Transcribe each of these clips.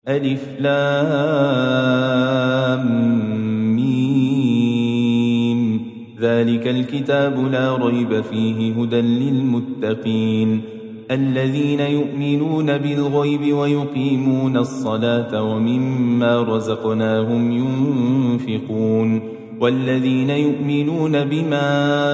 ألف لام ميم. ذلك الكتاب لا ريب فيه هدى للمتقين الذين يؤمنون بالغيب ويقيمون الصلاة ومما رزقناهم ينفقون والذين يؤمنون بما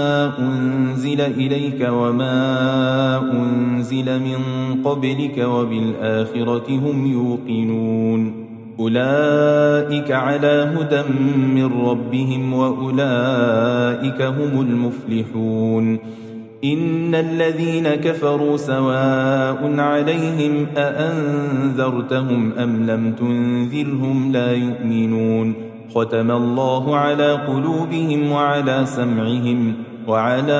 أنزل إليك وما أنزل من قبلك وبالآخرة هم يوقنون أولئك على هدى من ربهم وأولئك هم المفلحون إن الذين كفروا سواء عليهم أأنذرتهم أم لم تنذرهم لا يؤمنون ختم الله على قلوبهم وعلى سمعهم وعلى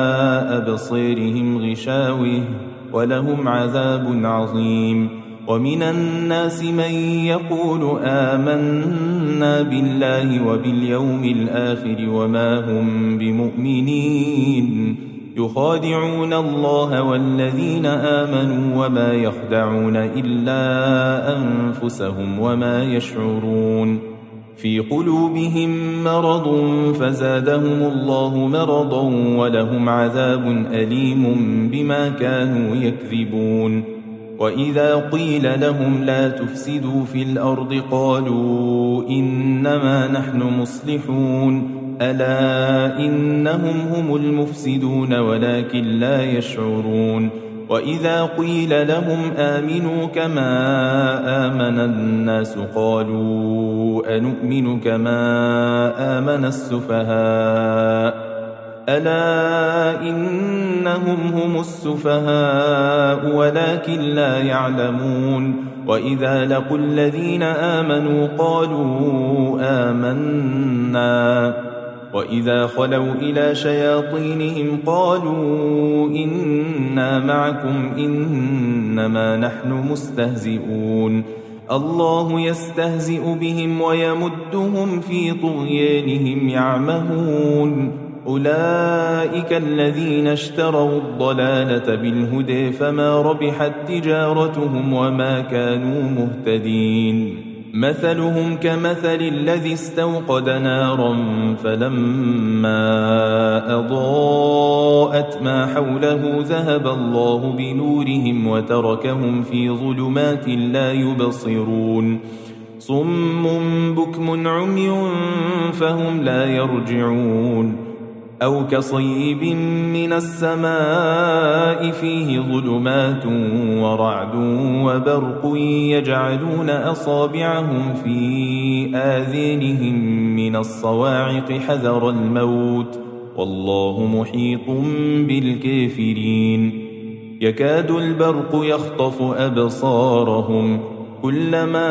أبصيرهم غشاوة ولهم عذاب عظيم ومن الناس من يقول آمنا بالله وباليوم الآخر وما هم بمؤمنين يخادعون الله والذين آمنوا وما يخدعون إلا أنفسهم وما يشعرون في قلوبهم مرض فزادهم الله مرضا ولهم عذاب أليم بما كانوا يكذبون وإذا قيل لهم لا تفسدوا في الأرض قالوا إنما نحن مصلحون ألا إنهم هم المفسدون ولكن لا يشعرون وإذا قيل لهم آمنوا كما آمن الناس قالوا أنؤمن كما آمن السفهاء ألا إنهم هم السفهاء ولكن لا يعلمون وإذا لقوا الذين آمنوا قالوا آمنا وإذا خلوا إلى شياطينهم قالوا إنا معكم إنما نحن مستهزئون الله يستهزئ بهم ويمدهم في طغيانهم يعمهون أولئك الذين اشتروا الضلالة بالهدى فما ربحت تجارتهم وما كانوا مهتدين مثلهم كمثل الذي استوقد نارا فلما أضاءت ما حوله ذهب الله بنورهم وتركهم في ظلمات لا يبصرون صم بكم عمي فهم لا يرجعون أو كصيب من السماء فيه ظلمات ورعد وبرق يجعلون أصابعهم في آذانهم من الصواعق حذر الموت والله محيط بالكافرين يكاد البرق يخطف أبصارهم كلما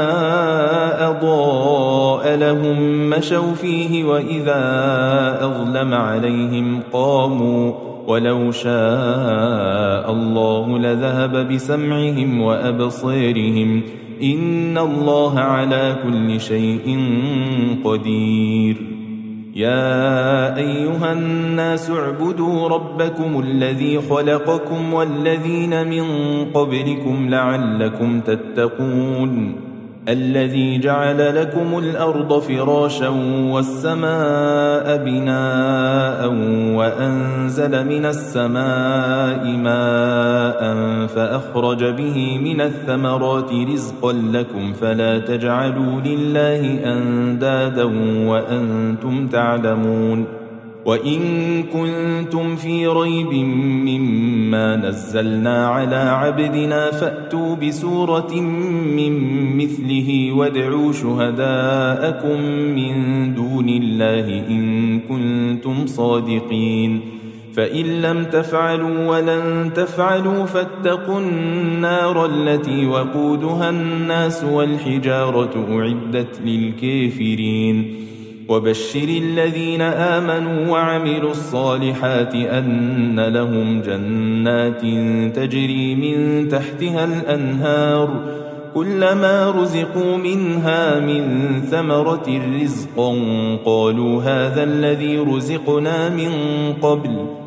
أضاء لهم مشوا فيه وإذا أظلم عليهم قاموا ولو شاء الله لذهب بسمعهم وأبصيرهم إن الله على كل شيء قدير يا أيها الناس اعبدوا ربكم الذي خلقكم والذين من قبلكم لعلكم تتقون الذي جعل لكم الأرض فراشا والسماء بناء وأنزل من السماء ماء فأخرج به من الثمرات رزقا لكم فلا تجعلوا لله أندادا وأنتم تعلمون وإن كنتم في ريب مما نزلنا على عبدنا فأتوا بسورة من مثله وادعوا شهداءكم من دون الله إن كنتم صادقين فإن لم تفعلوا ولن تفعلوا فاتقوا النار التي وقودها الناس والحجارة أعدت للكافرين وبشر الذين آمنوا وعملوا الصالحات أن لهم جنات تجري من تحتها الأنهار كلما رزقوا منها من ثمرة رزقا قالوا هذا الذي رزقنا من قبل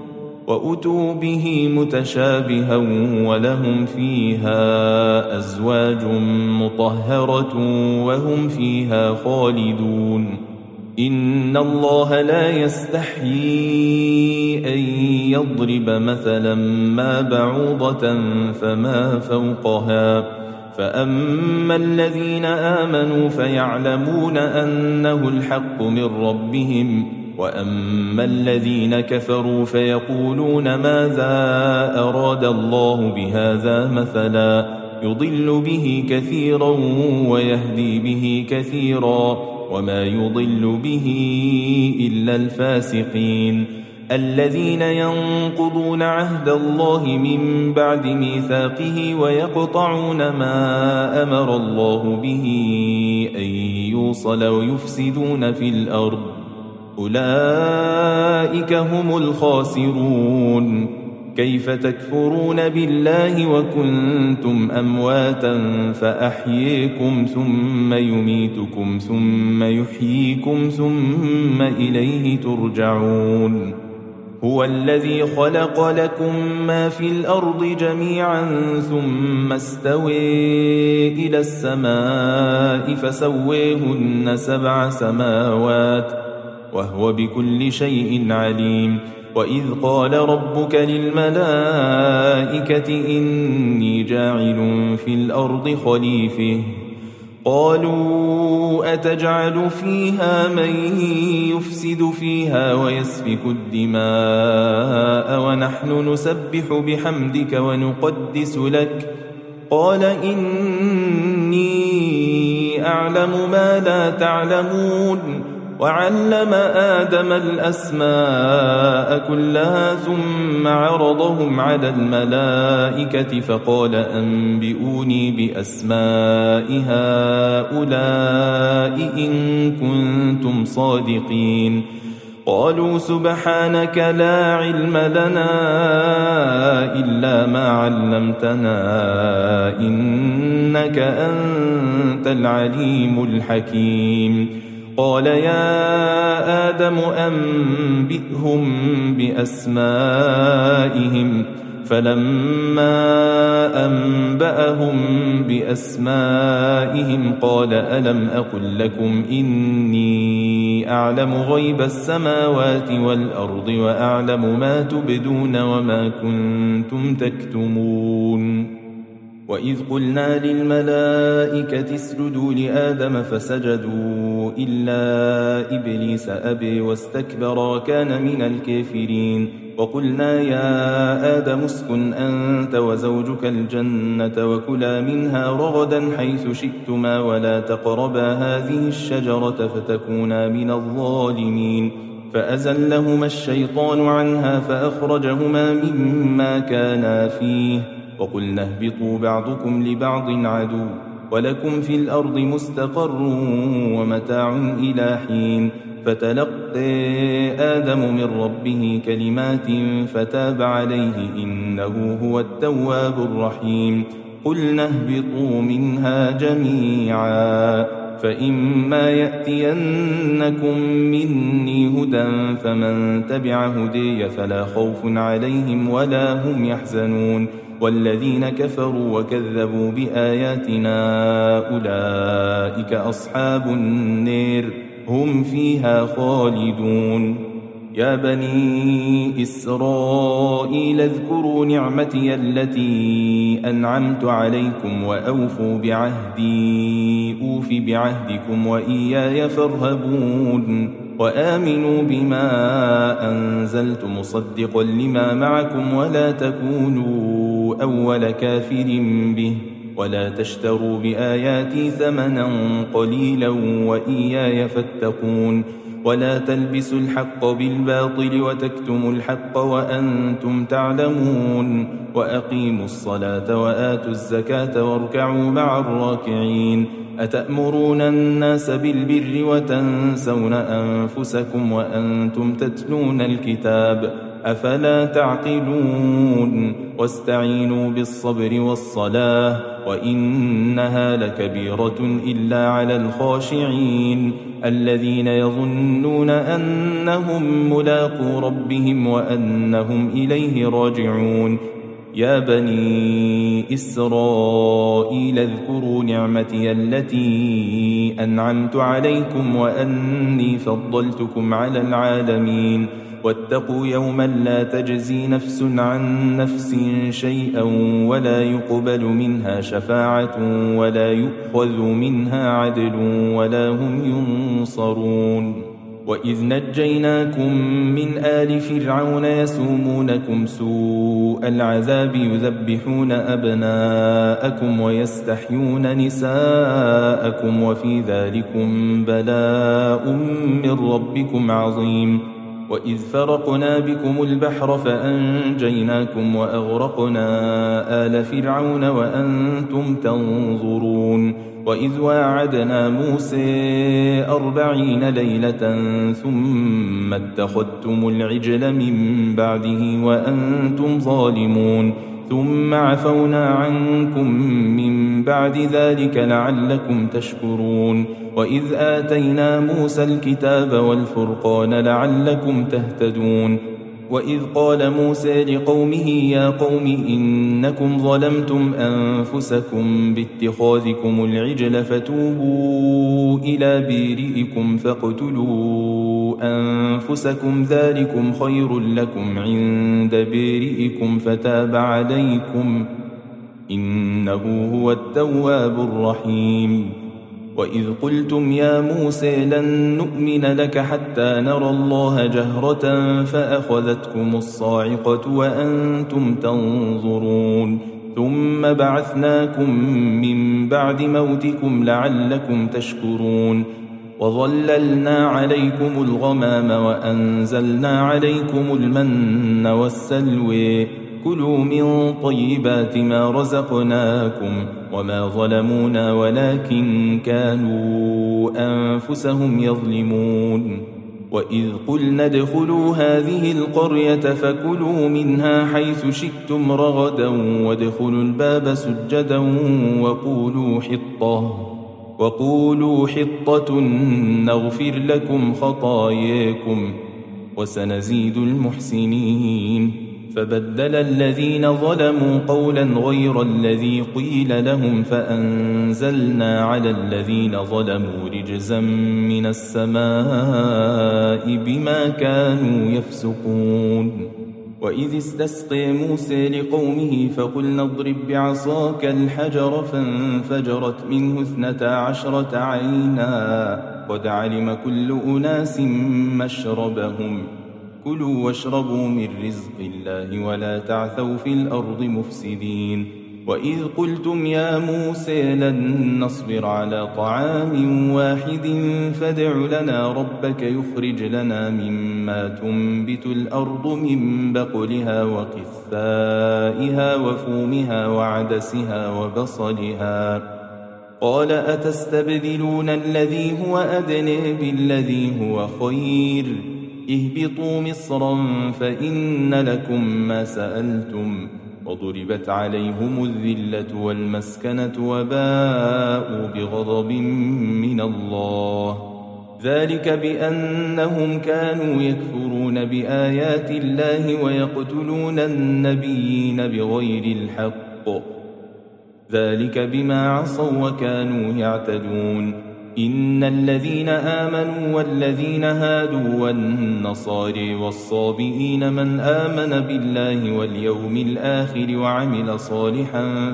وأتوا به متشابها ولهم فيها أزواج مطهرة وهم فيها خالدون إن الله لا يستحيي أن يضرب مثلا ما بعوضة فما فوقها فأما الذين آمنوا فيعلمون أنه الحق من ربهم وأما الذين كفروا فيقولون ماذا أراد الله بهذا مثلا يضل به كثيرا ويهدي به كثيرا وما يضل به إلا الفاسقين الذين ينقضون عهد الله من بعد ميثاقه ويقطعون ما أمر الله به أن يوصل ويفسدون في الأرض أولئك هم الخاسرون كيف تكفرون بالله وكنتم أمواتا فأحييكم ثم يميتكم ثم يحييكم ثم إليه ترجعون هو الذي خلق لكم ما في الأرض جميعا ثم استوى إلى السماء فسويهن 7 سماوات وهو بكل شيء عليم وإذ قال ربك للملائكة إني جاعل في الأرض خليفة قالوا أتجعل فيها من يفسد فيها ويسفك الدماء ونحن نسبح بحمدك ونقدس لك قال إني أعلم ما لا تعلمون وعلم آدم الأسماء كلها ثم عرضهم على الملائكة فقال أنبئوني بأسماء هؤلاء إن كنتم صادقين قالوا سبحانك لا علم لنا إلا ما علمتنا إنك أنت العليم الحكيم قال يا آدم أنبئهم بأسمائهم فلما أنبأهم بأسمائهم قال ألم أقل لكم إني أعلم غيب السماوات والأرض وأعلم ما تبدون وما كنتم تكتمون وإذ قلنا للملائكة اسجدوا لآدم فسجدوا إلا إبليس أبى واستكبر وكان من الكافرين وقلنا يا آدم اسكن أنت وزوجك الجنة وكلا منها رغدا حيث شئتما ولا تقربا هذه الشجرة فتكونا من الظالمين فأزلهما الشيطان عنها فأخرجهما مما كانا فيه وقلنا اهبطوا بعضكم لبعض عدو ولكم في الأرض مستقر ومتاع إلى حين فتلقى آدم من ربه كلمات فتاب عليه إنه هو التواب الرحيم قلنا اهبطوا منها جميعا فإما يأتينكم مني هدى فمن تبع هدي فلا خوف عليهم ولا هم يحزنون والذين كفروا وكذبوا بآياتنا أولئك أصحاب النار هم فيها خالدون يا بني إسرائيل اذكروا نعمتي التي أنعمت عليكم وأوفوا بعهدي أوف بعهدكم وإياي فارهبون وآمنوا بما أنزلت مصدقا لما معكم ولا تكونوا أول كافر به ولا تشتروا بآياتي ثمنا قليلا وإياي فاتقون ولا تلبسوا الحق بالباطل وتكتموا الحق وأنتم تعلمون وأقيموا الصلاة وآتوا الزكاة واركعوا مع الراكعين أتأمرون الناس بالبر وتنسون أنفسكم وأنتم تتلون الكتاب أفلا تعقلون واستعينوا بالصبر والصلاة وإنها لكبيرة إلا على الخاشعين الذين يظنون أنهم ملاقو ربهم وأنهم إليه راجعون يا بني إسرائيل اذكروا نعمتي التي أنعمت عليكم وأني فضلتكم على العالمين واتقوا يوما لا تجزي نفس عن نفس شيئا ولا يقبل منها شفاعة ولا يؤخذ منها عدل ولا هم ينصرون وإذ نجيناكم من آل فرعون يسومونكم سوء العذاب يذبحون أبناءكم ويستحيون نساءكم وفي ذلكم بلاء من ربكم عظيم وإذ فرقنا بكم البحر فأنجيناكم وأغرقنا آل فرعون وأنتم تنظرون وإذ واعدنا موسى 40 ليلة ثم اتخذتم العجل من بعده وأنتم ظالمون ثم عفونا عنكم من بعد ذلك لعلكم تشكرون وإذ آتينا موسى الكتاب والفرقان لعلكم تهتدون وإذ قال موسى لقومه يا قوم إنكم ظلمتم أنفسكم باتخاذكم العجل فتوبوا إلى بارئكم فاقتلوا أنفسكم ذلكم خير لكم عند بارئكم فتاب عليكم إنه هو التواب الرحيم وإذ قلتم يا موسى لن نؤمن لك حتى نرى الله جهرة فأخذتكم الصاعقة وأنتم تنظرون ثم بعثناكم من بعد موتكم لعلكم تشكرون وظللنا عليكم الغمام وأنزلنا عليكم المن والسلوى كلوا من طيبات ما رزقناكم وما ظلمونا ولكن كانوا أنفسهم يظلمون وإذ قلنا ادخلوا هذه القرية فكلوا منها حيث شئتم رغدا وادخلوا الباب سجدا وقولوا حطة نغفر لكم خطاياكم وسنزيد المحسنين فبدل الذين ظلموا قولا غير الذي قيل لهم فأنزلنا على الذين ظلموا رجزا من السماء بما كانوا يفسقون وإذ استسقى موسى لقومه فقلنا اضرب بعصاك الحجر فانفجرت منه 12 عينا قد علم كل أناس مشربهم كلوا واشربوا من رزق الله ولا تعثوا في الأرض مفسدين وإذ قلتم يا موسى لن نصبر على طعام واحد فادع لنا ربك يخرج لنا مما تنبت الأرض من بقلها وقثائها وفومها وعدسها وبصلها قال أتستبدلون الذي هو أدنى بالذي هو خير اهبطوا مصرا فإن لكم ما سألتم وضربت عليهم الذلة والمسكنة وباءوا بغضب من الله ذلك بأنهم كانوا يكفرون بآيات الله ويقتلون النبيين بغير الحق ذلك بما عصوا وكانوا يعتدون إن الذين آمنوا والذين هادوا والنصارى والصابئين من آمن بالله واليوم الآخر وعمل صالحا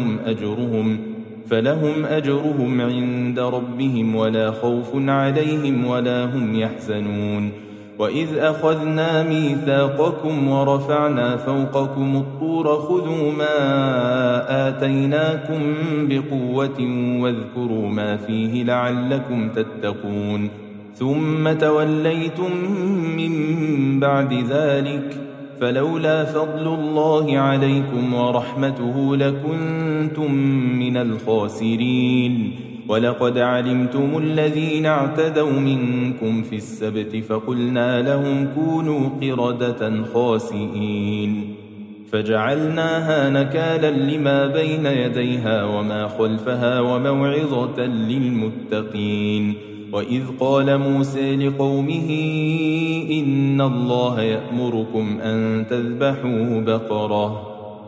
فلهم أجرهم عند ربهم ولا خوف عليهم ولا هم يحزنون وإذ أخذنا ميثاقكم ورفعنا فوقكم الطور خذوا ما آتيناكم بقوة واذكروا ما فيه لعلكم تتقون ثم توليتم من بعد ذلك فلولا فضل الله عليكم ورحمته لكنتم من الخاسرين ولقد علمتم الذين اعتدوا منكم في السبت فقلنا لهم كونوا قردة خاسئين فجعلناها نكالا لما بين يديها وما خلفها وموعظة للمتقين. وإذ قال موسى لقومه إن الله يأمركم أن تذبحوا بقرة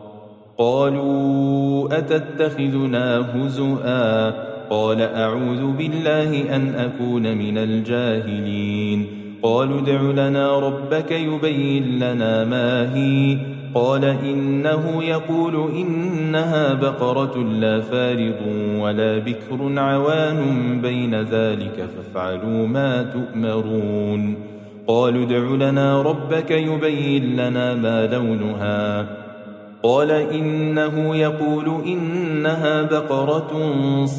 قالوا أتتخذنا هزؤا قال أعوذ بالله أن أكون من الجاهلين. قالوا ادع لنا ربك يبين لنا ما هي قال إنه يقول إنها بقرة لا فارض ولا بكر عوان بين ذلك فافعلوا ما تؤمرون. قالوا ادع لنا ربك يبين لنا ما لونها قال إنه يقول إنها بقرة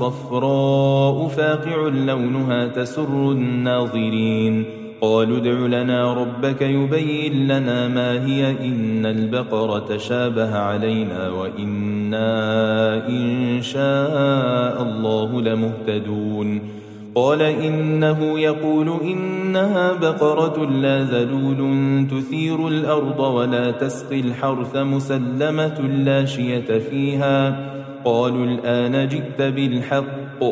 صفراء فاقع لونها تسر الناظرين. قالوا ادع لنا ربك يبين لنا ما هي إن البقرة شابه علينا وإنا إن شاء الله لمهتدون. قال إنه يقول إنها بقرة لا ذلول تثير الأرض ولا تسقي الحرث مسلمة لا شية فيها. قالوا الآن جئت بالحق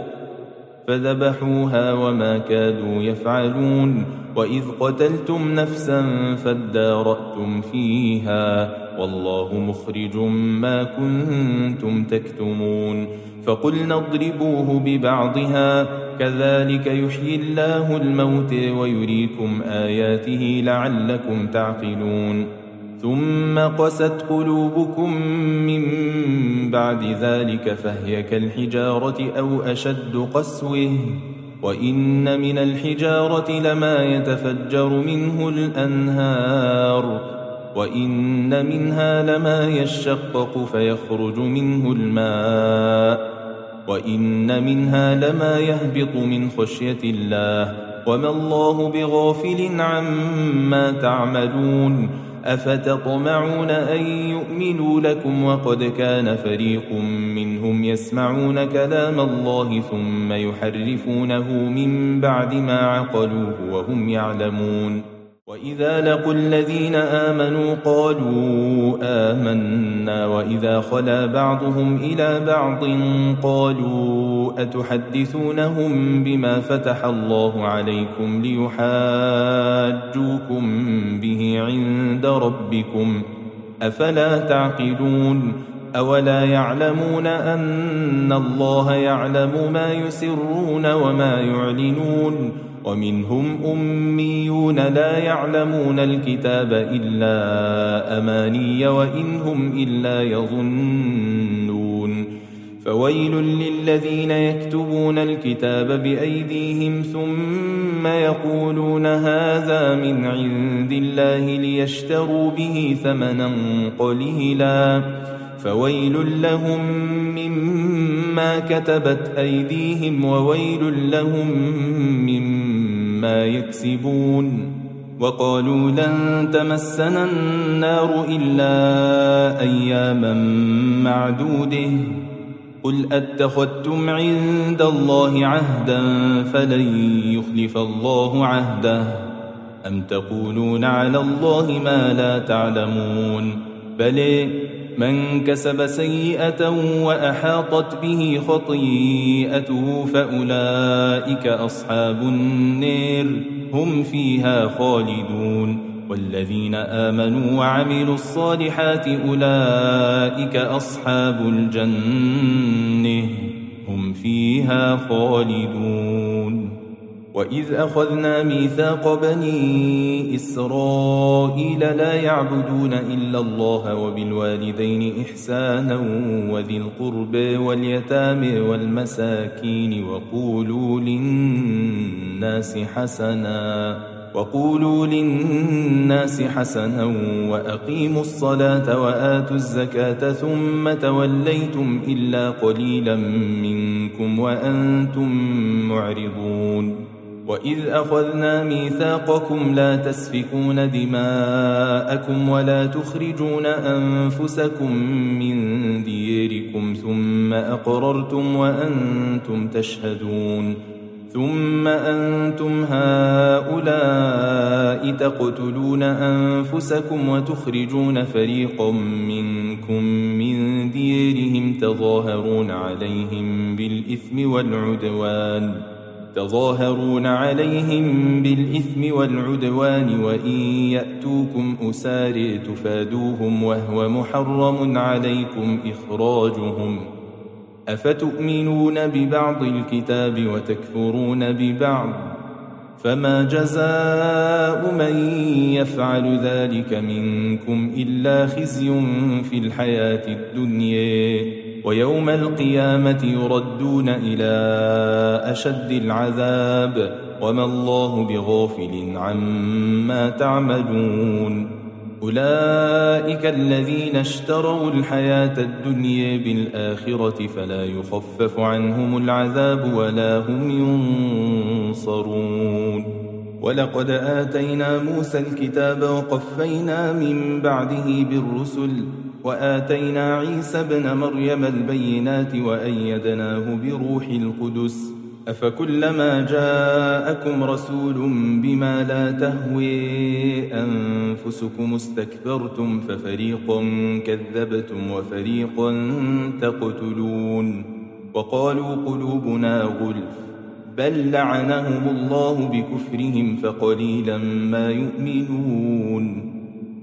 فذبحوها وما كادوا يفعلون. وإذ قتلتم نفسا فادارأتم فيها والله مخرج ما كنتم تكتمون. فقلنا اضربوه ببعضها كذلك يحيي الله الموت ويريكم آياته لعلكم تعقلون. ثم قست قلوبكم من بعد ذلك فهي كالحجارة أو أشد قسوة وإن من الحجارة لما يتفجر منه الأنهار وإن منها لما يشقق فيخرج منه الماء وإن منها لما يهبط من خشية الله وما الله بغافل عما تعملون. أفتطمعون أن يؤمنوا لكم وقد كان فريق منهم يسمعون كلام الله ثم يحرفونه من بعد ما عقلوه وهم يعلمون. وإذا لقوا الذين آمنوا قالوا آمنا وإذا خلا بعضهم إلى بعض قالوا أتحدثونهم بما فتح الله عليكم ليحاجوكم به عند ربكم أفلا تعقلون. أولا يعلمون أن الله يعلم ما يسرون وما يعلنون ومنهم أميون لا يعلمون الكتاب إلا أماني وإن هم إلا يظنون. فويل للذين يكتبون الكتاب بأيديهم ثم يقولون هذا من عند الله ليشتروا به ثمنا قليلا فويل لهم مما كتبت أيديهم وويل لهم مما يكسبون. وقالوا لن تمسنا النار إلا أياما معدوده قل أتخذتم عند الله عهدا فلن يخلف الله عهده أم تقولون على الله ما لا تعلمون. بل من كسب سيئة وأحاطت به خطيئته فأولئك أصحاب النار هم فيها خالدون. والذين آمنوا وعملوا الصالحات أولئك أصحاب الجنة هم فيها خالدون. وإذ أخذنا ميثاق بني إسرائيل لا يعبدون إلا الله وبالوالدين إحسانا وذي القرب واليتامى والمساكين وقولوا للناس حسنا وأقيموا الصلاة وآتوا الزكاة ثم توليتم إلا قليلا منكم وأنتم معرضون. وإذ أخذنا ميثاقكم لا تسفكون دماءكم ولا تخرجون أنفسكم من ديركم ثم ثم أقررتم وأنتم تشهدون ثم أنتم هؤلاء تقتلون أنفسكم وتخرجون فريقا منكم من ديرهم تظاهرون عليهم بالإثم والعدوان وإن يأتوكم أساري تفادوهم وهو محرم عليكم إخراجهم أفتؤمنون ببعض الكتاب وتكفرون ببعض فما جزاء من يفعل ذلك منكم إلا خزي في الحياة الدنيا ويوم القيامة يردون إلى أشد العذاب وما الله بغافل عما تعملون أولئك الذين اشتروا الحياة الدنيا بالآخرة فلا يخفف عنهم العذاب ولا هم ينصرون ولقد آتينا موسى الكتاب وقفينا من بعده بالرسل وآتينا عيسى ابن مريم البينات وأيدناه بروح القدس أفكلما جاءكم رسول بما لا تهوي أنفسكم استكبرتم ففريقا كذبتم وفريقا تقتلون وقالوا قلوبنا غلف بل لعنهم الله بكفرهم فقليلا ما يؤمنون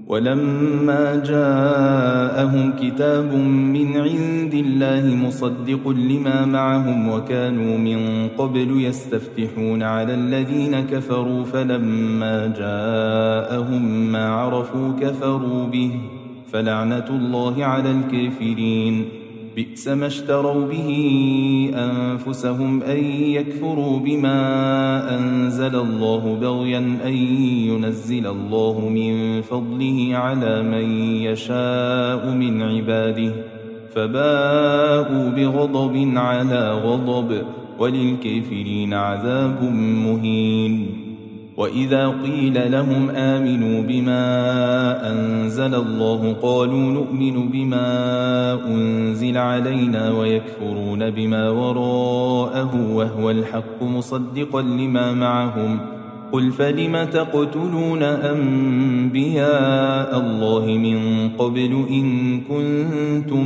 ولما جاءهم كتاب من عند الله مصدق لما معهم وكانوا من قبل يستفتحون على الذين كفروا فلما جاءهم ما عرفوا كفروا به فلعنة الله على الكافرين بئس ما اشتروا به أنفسهم أن يكفروا بما أنزل الله بغيا أن ينزل الله من فضله على من يشاء من عباده فباءوا بغضب على غضب وللكافرين عذاب مهين وإذا قيل لهم آمنوا بما أنزل الله قالوا نؤمن بما أنزل علينا ويكفرون بما وراءه وهو الحق مصدقا لما معهم قل فلم تقتلون أنبياء الله من قبل إن كنتم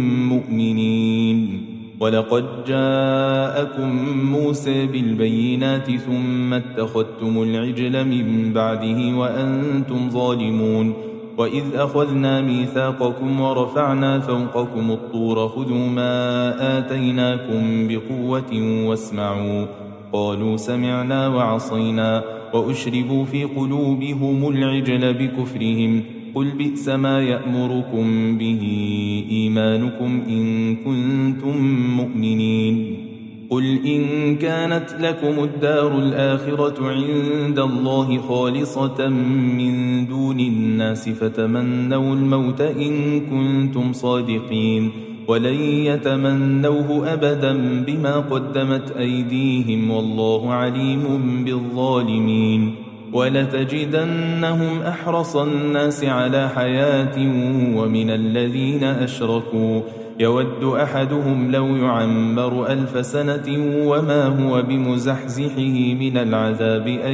مؤمنين ولقد جاءكم موسى بالبينات ثم اتخذتم العجل من بعده وأنتم ظالمون وإذ أخذنا ميثاقكم ورفعنا فوقكم الطور خذوا ما آتيناكم بقوة واسمعوا قالوا سمعنا وعصينا وأشربوا في قلوبهم العجل بكفرهم قل بئس ما يأمركم به إيمانكم إن كنتم مؤمنين قل إن كانت لكم الدار الآخرة عند الله خالصة من دون الناس فتمنوا الموت إن كنتم صادقين ولن يتمنوه أبدا بما قدمت أيديهم والله عليم بالظالمين ولتجدنهم أحرص الناس على حياة ومن الذين أشركوا يود أحدهم لو يعمر 1000 سنة وما هو بمزحزحه من العذاب أن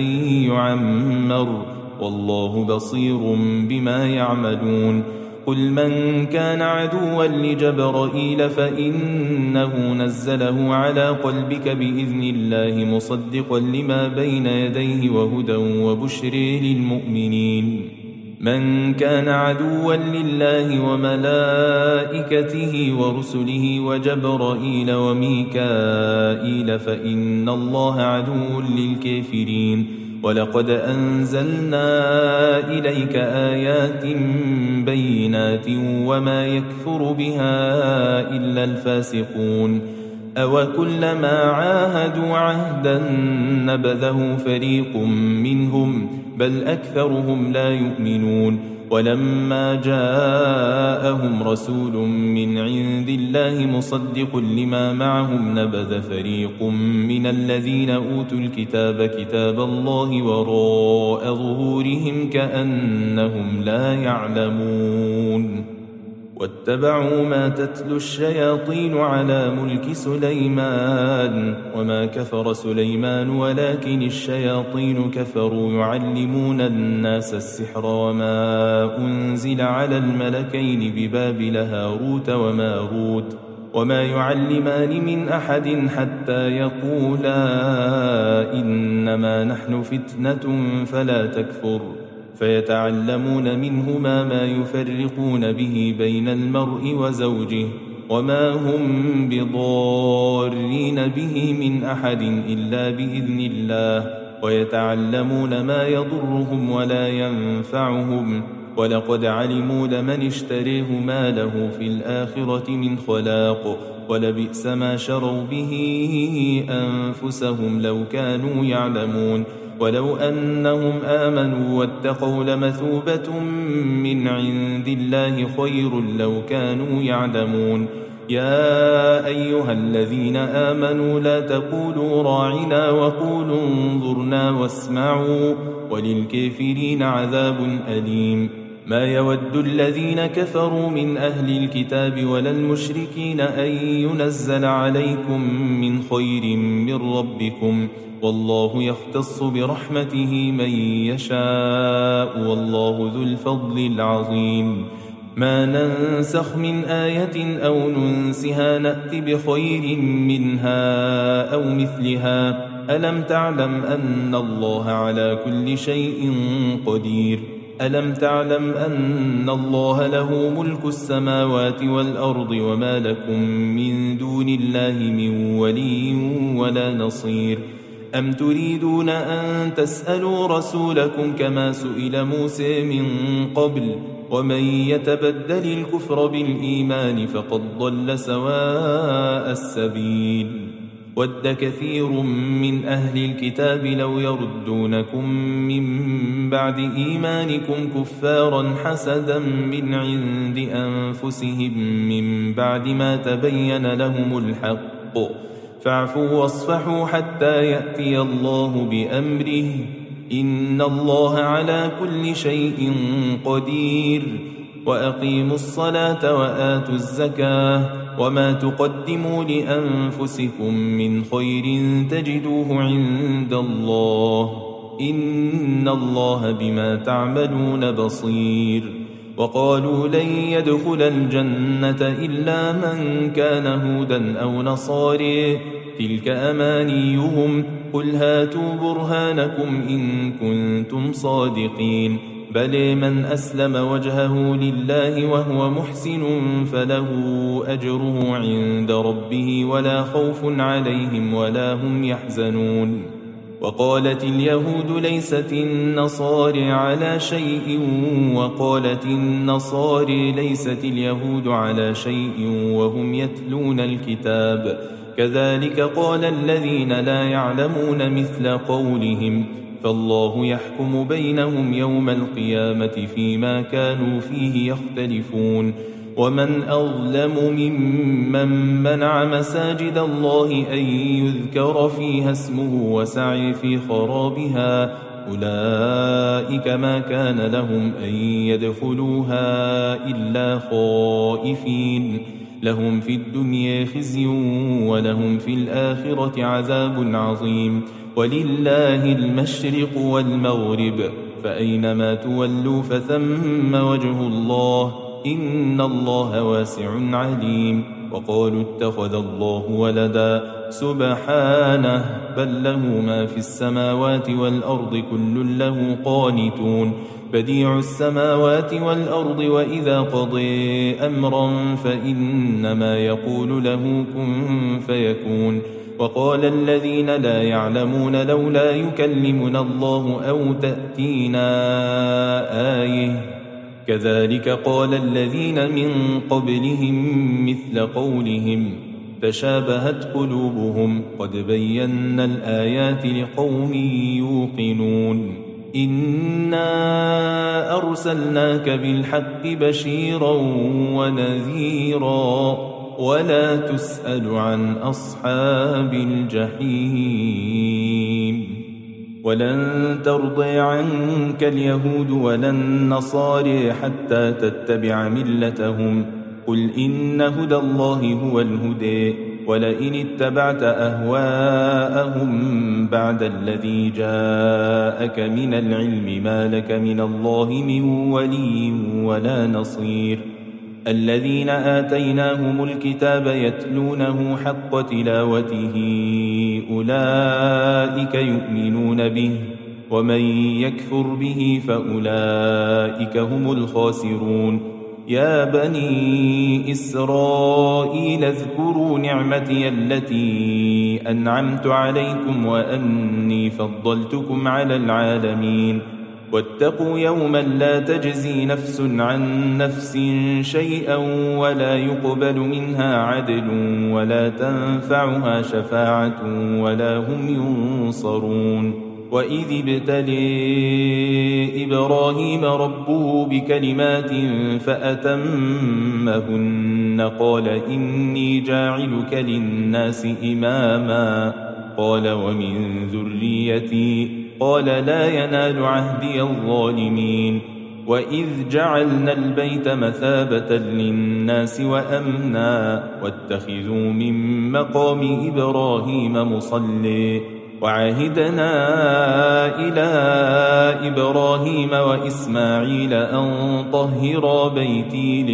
يعمر والله بصير بما يعملون قل من كان عدوا لجبرائيل فإنه نزله على قلبك بإذن الله مصدقا لما بين يديه وهدى وبشر للمؤمنين من كان عدوا لله وملائكته ورسله وجبرائيل وميكائيل فإن الله عدو للكافرين ولقد أنزلنا إليك آيات بينات وما يكفر بها إلا الفاسقون أوكلما عاهدوا عهدا نبذه فريق منهم بل أكثرهم لا يؤمنون ولما جاءهم رسول من عند الله مصدق لما معهم نبذ فريق من الذين أوتوا الكتاب كتاب الله وراء ظهورهم كأنهم لا يعلمون واتبعوا ما تتلو الشياطين على ملك سليمان وما كفر سليمان ولكن الشياطين كفروا يعلمون الناس السحر وما أنزل على الملكين ببابل هاروت وماروت وما يعلمان من أحد حتى يقولا إنما نحن فتنة فلا تكفر فيتعلمون منهما ما يفرقون به بين المرء وزوجه وما هم بضارين به من أحد إلا بإذن الله ويتعلمون ما يضرهم ولا ينفعهم ولقد علموا لمن اشتريه ما له في الآخرة من خلاق ولبئس ما شروا به أنفسهم لو كانوا يعلمون ولو أنهم آمنوا واتقوا لمثوبة من عند الله خير لو كانوا يعلمون يا أيها الذين آمنوا لا تقولوا راعنا وقولوا انظرنا واسمعوا وللكافرين عذاب أليم ما يود الذين كفروا من أهل الكتاب ولا المشركين أن ينزل عليكم من خير من ربكم والله يختص برحمته من يشاء والله ذو الفضل العظيم ما ننسخ من آية أو ننسها نأت بخير منها أو مثلها ألم تعلم أن الله على كل شيء قدير ألم تعلم أن الله له ملك السماوات والأرض وما لكم من دون الله من ولي ولا نصير أم تريدون أن تسألوا رسولكم كما سئل موسى من قبل ومن يتبدل الكفر بالإيمان فقد ضل سواء السبيل ود كثير من أهل الكتاب لو يردونكم من بعد إيمانكم كفارا حسدا من عند أنفسهم من بعد ما تبين لهم الحق فاعفوا واصفحوا حتى يأتي الله بأمره إن الله على كل شيء قدير وأقيموا الصلاة وآتوا الزكاة وما تقدموا لأنفسكم من خير تجدوه عند الله إن الله بما تعملون بصير وقالوا لن يدخل الجنة إلا من كان هودا أو نصاري تلك أمانيهم قل هاتوا برهانكم إن كنتم صادقين بل من أسلم وجهه لله وهو محسن فله أجره عند ربه ولا خوف عليهم ولا هم يحزنون وقالت اليهود ليست النصارى على شيء وقالت النصارى ليست اليهود على شيء وهم يتلون الكتاب كذلك قال الذين لا يعلمون مثل قولهم فالله يحكم بينهم يوم القيامة فيما كانوا فيه يختلفون ومن أظلم ممن منع مساجد الله أن يذكر فيها اسمه وسعي في خرابها أولئك ما كان لهم أن يدخلوها إلا خائفين لهم في الدنيا خزي ولهم في الآخرة عذاب عظيم ولله المشرق والمغرب فأينما تولوا فثم وجه الله إن الله واسع عليم وقالوا اتخذ الله ولدا سبحانه بل له ما في السماوات والأرض كل له قانتون بديع السماوات والأرض وإذا قضي أمرا فإنما يقول له كن فيكون وقال الذين لا يعلمون لولا يكلمنا الله أو تأتينا آية كذلك قال الذين من قبلهم مثل قولهم تشابهت قلوبهم قد بينا الآيات لقوم يوقنون إنا أرسلناك بالحق بشيرا ونذيرا ولا تسأل عن أصحاب الجحيم ولن ترضي عنك اليهود ولا النصارى حتى تتبع ملتهم قل إن هدى الله هو الهدى ولئن اتبعت أهواءهم بعد الذي جاءك من العلم ما لك من الله من ولي ولا نصير الذين آتيناهم الكتاب يتلونه حق تلاوته أولئك يؤمنون به ومن يكفر به فأولئك هم الخاسرون يا بني إسرائيل اذكروا نعمتي التي أنعمت عليكم وأني فضلتكم على العالمين واتقوا يوما لا تجزي نفس عن نفس شيئا ولا يقبل منها عدل ولا تنفعها شفاعة ولا هم ينصرون وإذ ابتلي إبراهيم ربه بكلمات فأتمهن قال إني جاعلك للناس إماما قال ومن ذريتي قال لا ينال عهدي الظالمين وإذ جعلنا البيت مثابة للناس وأمنا واتخذوا من مقام إبراهيم مصلي وعهدنا إلى إبراهيم وإسماعيل أن طهرا بيتي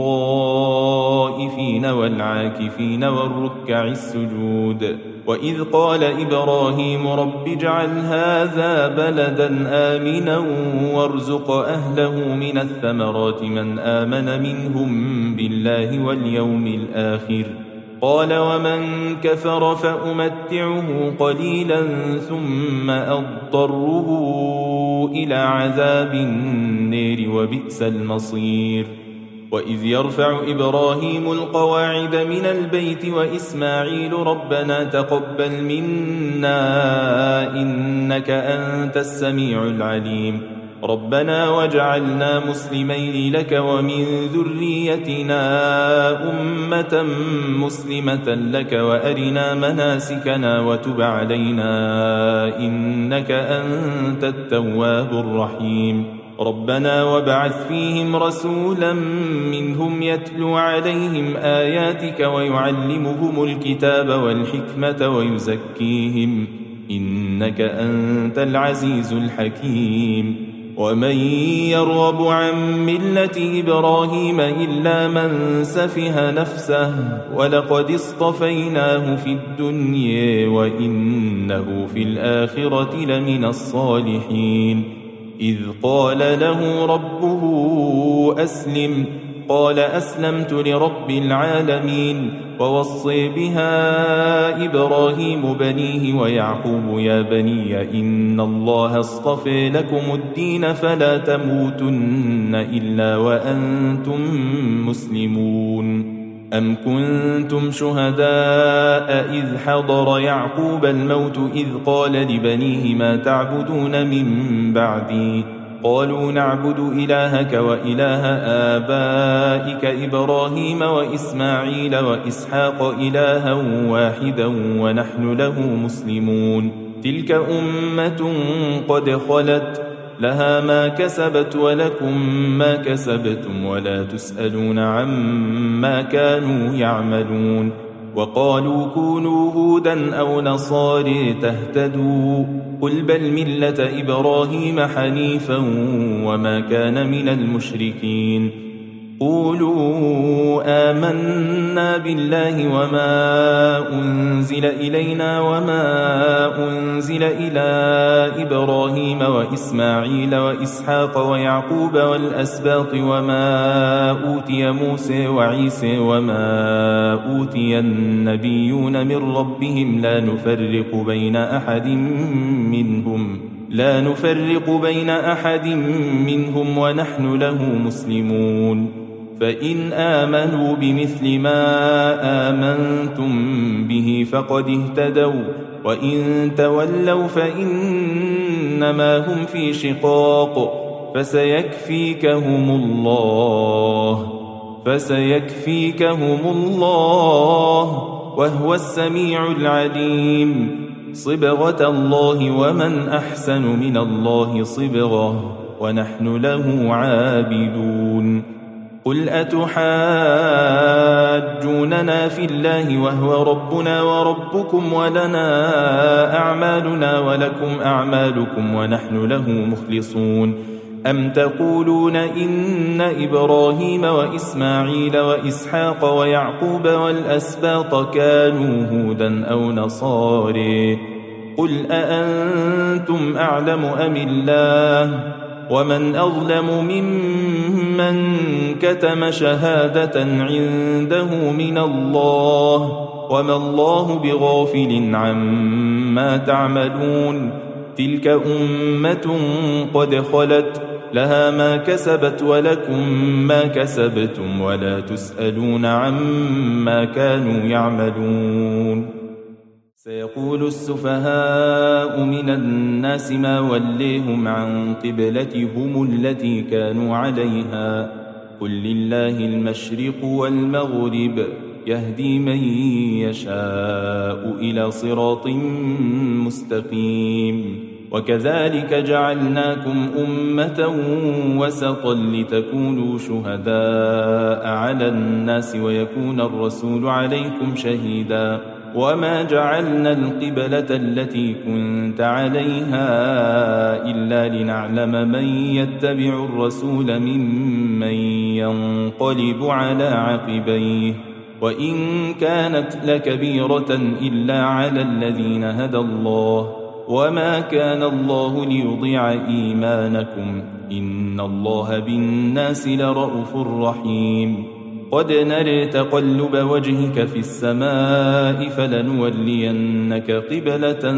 للطائفين والعاكفين والركع السجود وإذ قال إبراهيم رب اجعل هذا بلدا آمنا وارزق أهله من الثمرات من آمن منهم بالله واليوم الآخر قال ومن كفر فأمتعه قليلا ثم أضطره إلى عذاب النار وبئس المصير وإذ يرفع إبراهيم القواعد من البيت وإسماعيل ربنا تقبل منا إنك أنت السميع العليم ربنا واجعلنا مسلمين لك ومن ذريتنا أمة مسلمة لك وأرنا مناسكنا وتب علينا إنك أنت التواب الرحيم ربنا وابعث فيهم رسولا منهم يتلو عليهم آياتك ويعلمهم الكتاب والحكمة ويزكيهم إنك أنت العزيز الحكيم ومن يرغب عن ملة إبراهيم إلا من سفه نفسه ولقد اصطفيناه في الدنيا وإنه في الآخرة لمن الصالحين إذ قال له ربه أسلم قال أسلمت لرب العالمين ووصي بها إبراهيم بنيه ويعقوب يا بني إن الله اصطفى لكم الدين فلا تموتن إلا وأنتم مسلمون أم كنتم شهداء إذ حضر يعقوب الموت إذ قال لبنيه ما تعبدون من بعدي قالوا نعبد إلهك وإله آبائك إبراهيم وإسماعيل وإسحاق إلها واحدا ونحن له مسلمون تلك أمة قد خلت لها ما كسبت ولكم ما كسبتم ولا تسألون عما كانوا يعملون وقالوا كونوا هودا أو نصارى تهتدوا قل بل ملة إبراهيم حنيفا وما كان من المشركين قولوا آمنا بالله وما أنزل إلينا وما أنزل إلى إبراهيم وإسماعيل وإسحاق ويعقوب والأسباط وما أوتي موسى وعيسى وما أوتي النبيون من ربهم لا نفرق بين أحد منهم ونحن له مسلمون فإن آمنوا بمثل ما آمنتم به فقد اهتدوا وإن تولوا فإنما هم في شقاق فسيكفيكهم الله وهو السميع العليم صبغة الله ومن أحسن من الله صبغة ونحن له عابدون قل أتحاجوننا في الله وهو ربنا وربكم ولنا أعمالنا ولكم أعمالكم ونحن له مخلصون أم تقولون إن إبراهيم وإسماعيل وإسحاق ويعقوب والأسباط كانوا هودا أو نصاري قل أأنتم أعلم أم الله ومن أظلم ممن كتم شهادة عنده من الله وما الله بغافل عما تعملون تلك أمة قد خلت لها ما كسبت ولكم ما كسبتم ولا تسألون عما كانوا يعملون سيقول السفهاء من الناس ما وليهم عن قبلتهم التي كانوا عليها قل لله المشرق والمغرب يهدي من يشاء إلى صراط مستقيم وكذلك جعلناكم أمة وسطا لتكونوا شهداء على الناس ويكون الرسول عليكم شهيدا وما جعلنا القبلة التي كنت عليها إلا لنعلم من يتبع الرسول ممن ينقلب على عقبيه وإن كانت لكبيرة إلا على الذين هدى الله وما كان الله ليضيع إيمانكم إن الله بالناس لرءوف رحيم قد نرى تقلب وجهك في السماء فلنولينك قبلة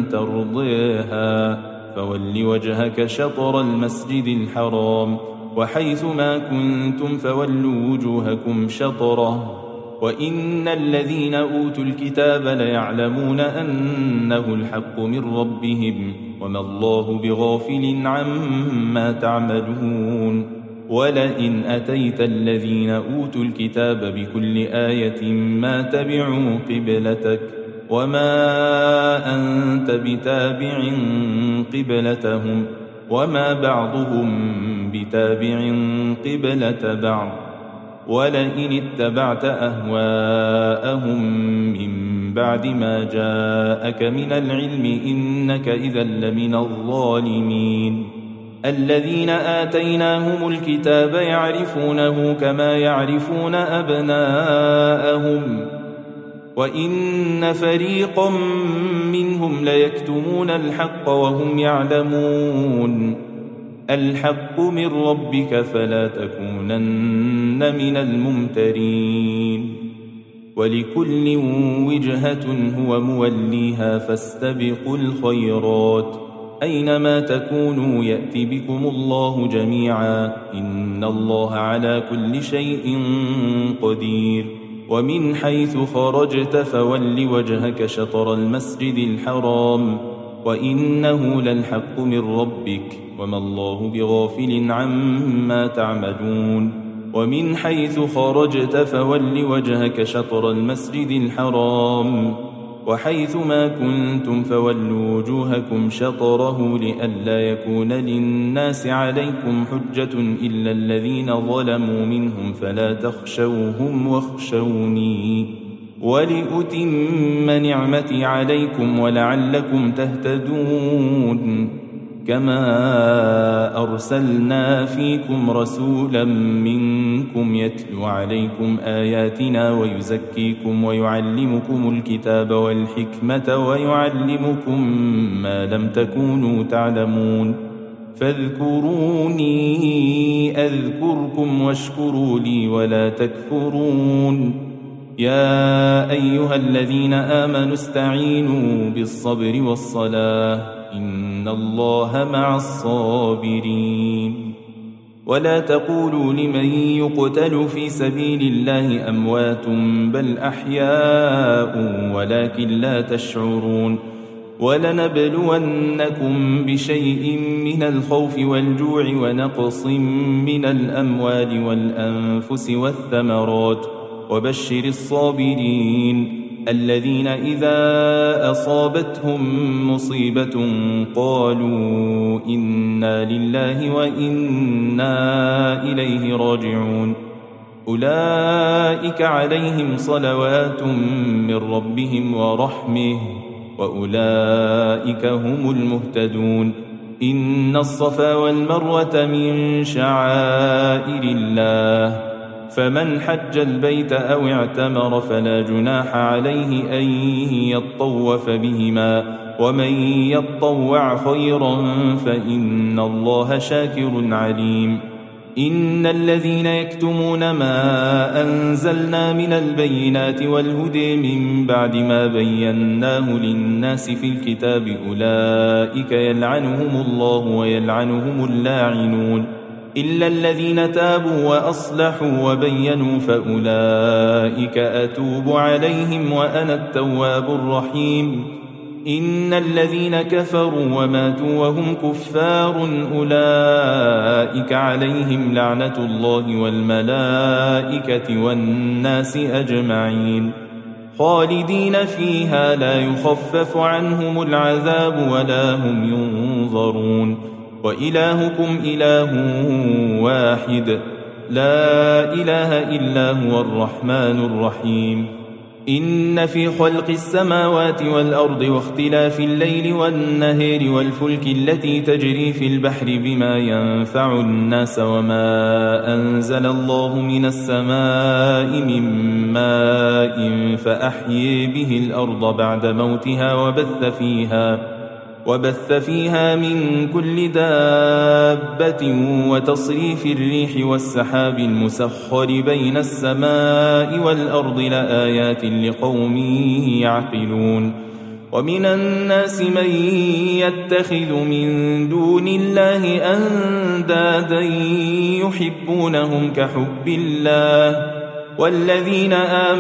ترضيها فول وجهك شطر المسجد الحرام وحيث ما كنتم فولوا وجوهكم شطره وإن الذين أوتوا الكتاب ليعلمون أنه الحق من ربهم وما الله بغافل عما تعملون ولئن أتيت الذين أوتوا الكتاب بكل آية ما تبعوا قبلتك وما أنت بتابع قبلتهم وما بعضهم بتابع قبلة بعض ولئن اتبعت أهواءهم من بعد ما جاءك من العلم إنك إذا لمن الظالمين الذين آتيناهم الكتاب يعرفونه كما يعرفون أبناءهم وإن فريقا منهم ليكتمون الحق وهم يعلمون الحق من ربك فلا تكونن من الممترين ولكل وجهة هو موليها فاستبقوا الخيرات أينما تكونوا يأتي بكم الله جميعا إن الله على كل شيء قدير ومن حيث خرجت فول وجهك شطر المسجد الحرام وإنه للحق من ربك وما الله بغافل عما تعملون ومن حيث خرجت فول وجهك شطر المسجد الحرام وحيث ما كنتم فولوا وجوهكم شطره لئلا يكون للناس عليكم حجة إلا الذين ظلموا منهم فلا تخشوهم واخشوني ولأتم نعمتي عليكم ولعلكم تهتدون كما أرسلنا فيكم رسولا منكم يتلو عليكم آياتنا ويزكيكم ويعلمكم الكتاب والحكمة ويعلمكم ما لم تكونوا تعلمون فاذكروني أذكركم واشكروا لي ولا تكفرون يا أيها الذين آمنوا استعينوا بالصبر والصلاة إن الله مع الصابرين ولا تقولوا لمن يقتل في سبيل الله أموات بل أحياء ولكن لا تشعرون ولنبلونكم بشيء من الخوف والجوع ونقص من الأموال والأنفس والثمرات وبشر الصابرين الذين إذا أصابتهم مصيبة قالوا إنا لله وإنا إليه راجعون أولئك عليهم صلوات من ربهم ورحمة وأولئك هم المهتدون. إن الصفا والمروة من شعائر الله، فمن حج البيت أو اعتمر فلا جناح عليه أن يطوف بهما، ومن يطوع خيرا فإن الله شاكر عليم. إن الذين يكتمون ما أنزلنا من البينات والهدى من بعد ما بيناه للناس في الكتاب أولئك يلعنهم الله ويلعنهم اللاعنون، إلا الذين تابوا وأصلحوا وبينوا فأولئك أتوب عليهم وأنا التواب الرحيم. إن الذين كفروا وماتوا وهم كفار أولئك عليهم لعنة الله والملائكة والناس أجمعين، خالدين فيها لا يخفف عنهم العذاب ولا هم ينظرون. وإلهكم إله واحد لا إله إلا هو الرحمن الرحيم. إن في خلق السماوات والأرض واختلاف الليل والنهار والفلك التي تجري في البحر بما ينفع الناس وما أنزل الله من السماء من ماء فأحيي به الأرض بعد موتها وبث فيها من كل دابة وتصريف الريح والسحاب المسخر بين السماء والأرض لآيات لقوم يعقلون. ومن الناس من يتخذ من دون الله أندادا يحبونهم كحب الله والذين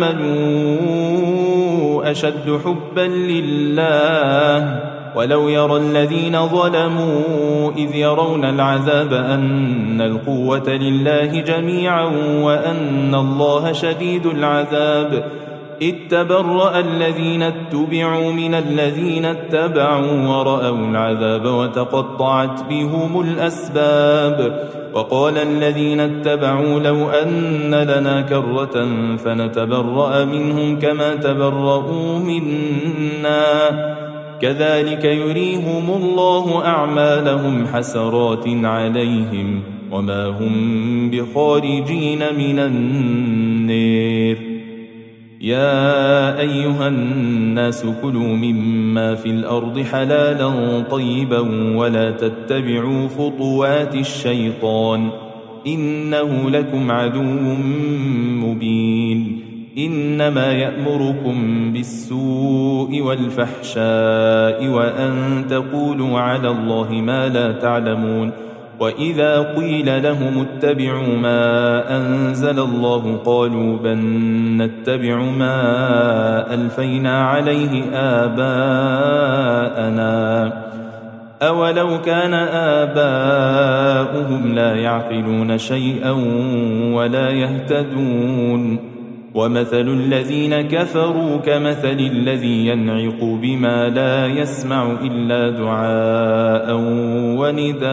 آمنوا أشد حبا لله. ولو يرى الذين ظلموا إذ يرون العذاب أن القوة لله جميعا وأن الله شديد العذاب، إذ تبرأ الذين اتبعوا من الذين اتبعوا ورأوا العذاب وتقطعت بهم الأسباب. وقال الذين اتبعوا لو أن لنا كرة فنتبرأ منهم كما تبرؤوا منا كذلك يريهم الله أعمالهم حسرات عليهم وما هم بخارجين من النار. يا أيها الناس كلوا مما في الأرض حلالا طيبا ولا تتبعوا خطوات الشيطان إنه لكم عدو مبين. إنما يأمركم بالسوء والفحشاء وأن تقولوا على الله ما لا تعلمون. وإذا قيل لهم اتبعوا ما أنزل الله قالوا بل نتبع ما ألفينا عليه آباءنا أولو كان آباؤهم لا يعقلون شيئا ولا يهتدون. ومثل الذين كفروا كمثل الذي ينعق بما لا يسمع إلا دعاء ونداء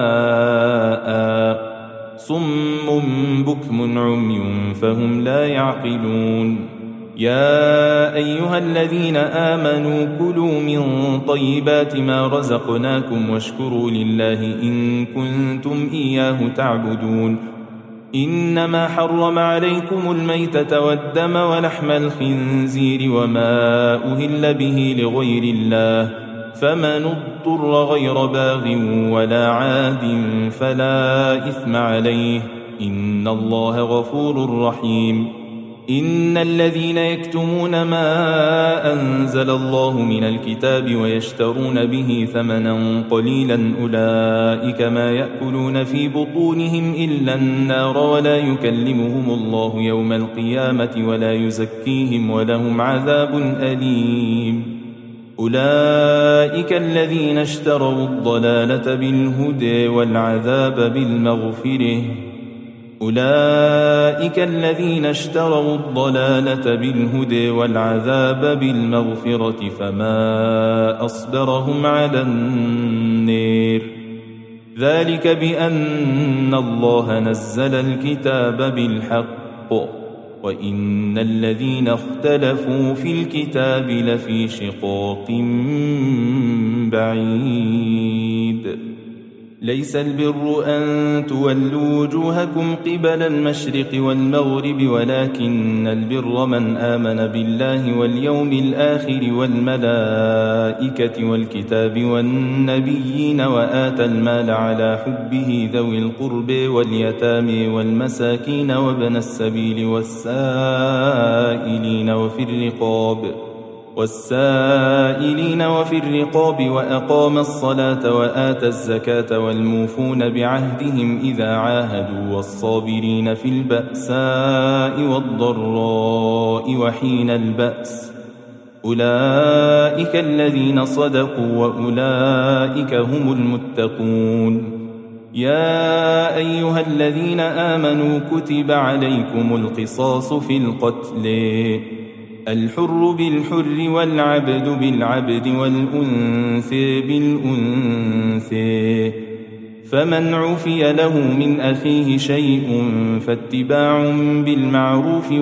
صم بكم عمي فهم لا يعقلون. يا أيها الذين آمنوا كلوا من طيبات ما رزقناكم واشكروا لله إن كنتم إياه تعبدون. إنما حرم عليكم الميتة والدم ولحم الخنزير وما أهل به لغير الله فمن اضطر غير باغ ولا عاد فلا إثم عليه إن الله غفور رحيم. إن الذين يكتمون ما أنزل الله من الكتاب ويشترون به ثمنا قليلا أولئك ما يأكلون في بطونهم إلا النار ولا يكلمهم الله يوم القيامة ولا يزكيهم ولهم عذاب أليم. أولئك الذين اشتروا الضلالة بالهدى والعذاب بالمغفرة أولئك الذين اشتروا الضلالة بالهدى والعذاب بالمغفرة فما أصبرهم على النار. ذلك بأن الله نزل الكتاب بالحق بالحق وإن الذين اختلفوا في الكتاب لفي شقاق بعيد. ليس البر أن تولوا وجوهكم قبل المشرق والمغرب ولكن البر من آمن بالله واليوم الآخر والملائكة والكتاب والنبيين وآتى المال على حبه ذوي القرب واليتامى والمساكين وابن السبيل والسائلين وفي الرقاب وأقام الصلاة وآتى الزكاة والموفون بعهدهم إذا عاهدوا والصابرين في البأساء والضراء وحين البأس أولئك الذين صدقوا وأولئك هم المتقون. يا أيها الذين آمنوا كتب عليكم القصاص في القتل الحر بالحر والعبد بالعبد والأنثى بالأنثى فمن عفي له من أخيه شيء فاتباع بالمعروف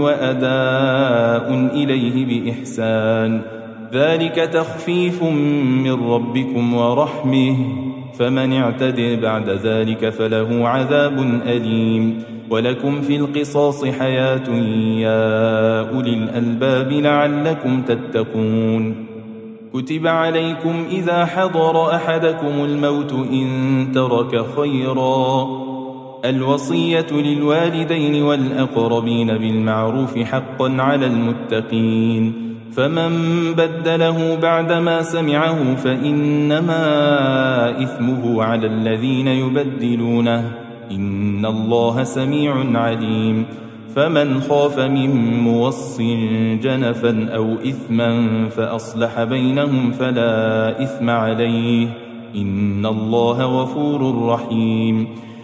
وأداء إليه بإحسان ذلك تخفيف من ربكم ورحمه فمن اعتدى بعد ذلك فله عذاب أليم. ولكم في القصاص حياة يا أولي الألباب لعلكم تتقون. كتب عليكم إذا حضر أحدكم الموت إن ترك خيرا الوصية للوالدين والأقربين بالمعروف حقا على المتقين فمن بدله بعدما سمعه فإنما إثمه على الذين يبدلونه إن الله سميع عليم. فمن خاف من موص جنفا أو إثما فأصلح بينهم فلا إثم عليه إن الله غفور رحيم.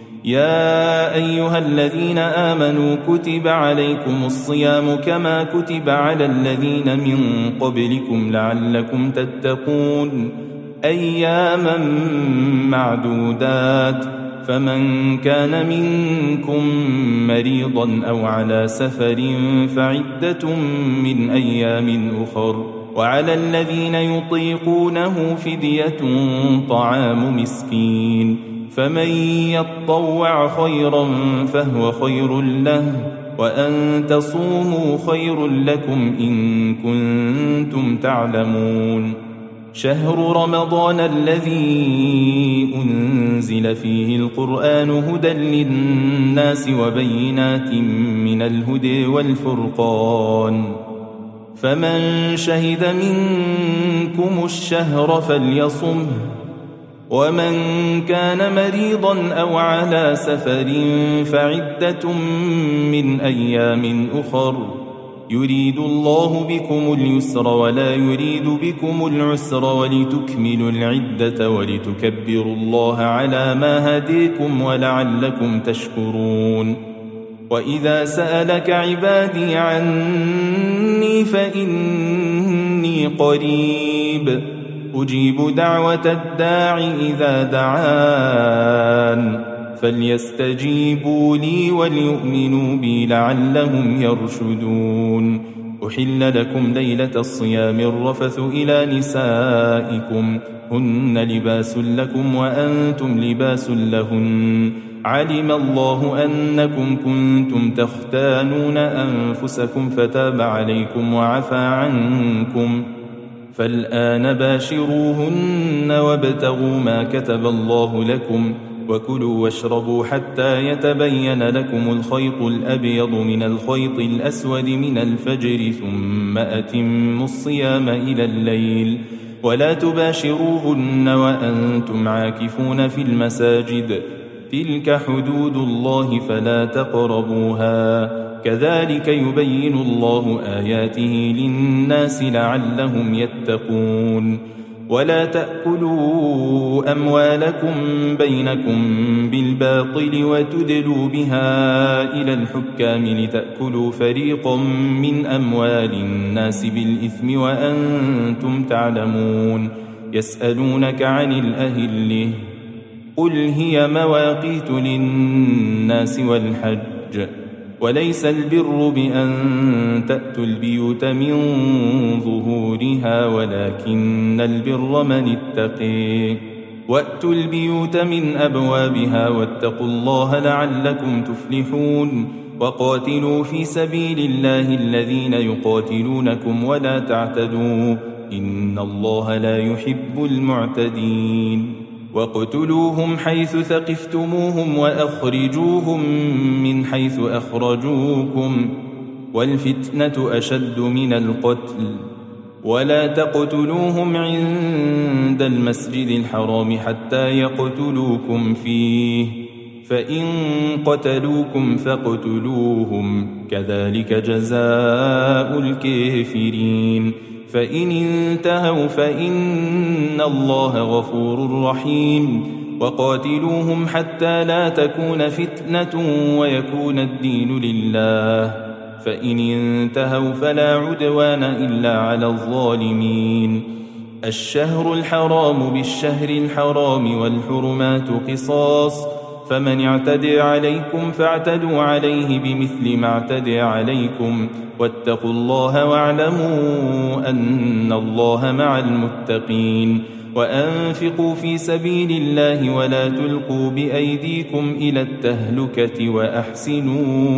يا أيها الذين آمنوا كتب عليكم الصيام كما كتب على الذين من قبلكم لعلكم تتقون أياما معدودات فمن كان منكم مريضا أو على سفر فعدة من أيام أخر وعلى الذين يطيقونه فدية طعام مسكين فمن يطوع خيرا فهو خير له وأن تصوموا خير لكم إن كنتم تعلمون. شهر رمضان الذي أنزل فيه القرآن هدى للناس وبينات من الهدى والفرقان فمن شهد منكم الشهر فليصمه ومن كان مريضا أو على سفر فعدة من أيام أخر يريد الله بكم اليسر ولا يريد بكم العسر ولتكملوا العدة ولتكبروا الله على ما هديكم ولعلكم تشكرون. وإذا سألك عبادي عني فإني قريب أجيب دعوة الداع إذا دعان فليستجيبوا لي وليؤمنوا بي لعلهم يرشدون. أحل لكم ليلة الصيام الرفث إلى نسائكم هن لباس لكم وأنتم لباس لهن علم الله أنكم كنتم تختانون أنفسكم فتاب عليكم وعفى عنكم فالآن باشروهن وابتغوا ما كتب الله لكم وكلوا واشربوا حتى يتبين لكم الخيط الأبيض من الخيط الأسود من الفجر ثم أتموا الصيام إلى الليل ولا تباشروهن وأنتم عاكفون في المساجد تلك حدود الله فلا تقربوها كذلك يبين الله آياته للناس لعلهم يتقون. ولا تأكلوا أموالكم بينكم بالباطل وتدلوا بها إلى الحكام لتأكلوا فريقا من أموال الناس بالإثم وأنتم تعلمون. يسألونك عن الأهلة قل هي مواقيت للناس والحج وليس البر بأن تأتوا البيوت من ظهورها ولكن البر من اتقي وأتوا البيوت من أبوابها واتقوا الله لعلكم تفلحون وقاتلوا في سبيل الله الذين يقاتلونكم ولا تعتدوا إن الله لا يحب المعتدين واقتلوهم حيث ثقفتموهم وأخرجوهم من حيث أخرجوكم والفتنة أشد من القتل ولا تقتلوهم عند المسجد الحرام حتى يقتلوكم فيه فإن قتلوكم فاقتلوهم كذلك جزاء الكافرين فإن انتهوا فإن الله غفور رحيم وقاتلوهم حتى لا تكون فتنة ويكون الدين لله فإن انتهوا فلا عدوان إلا على الظالمين الشهر الحرام بالشهر الحرام والحرمات قصاص فمن اعتدى عليكم فاعتدوا عليه بمثل ما اعتدى عليكم واتقوا الله واعلموا أن الله مع المتقين وأنفقوا في سبيل الله ولا تلقوا بأيديكم إلى التهلكة وأحسنوا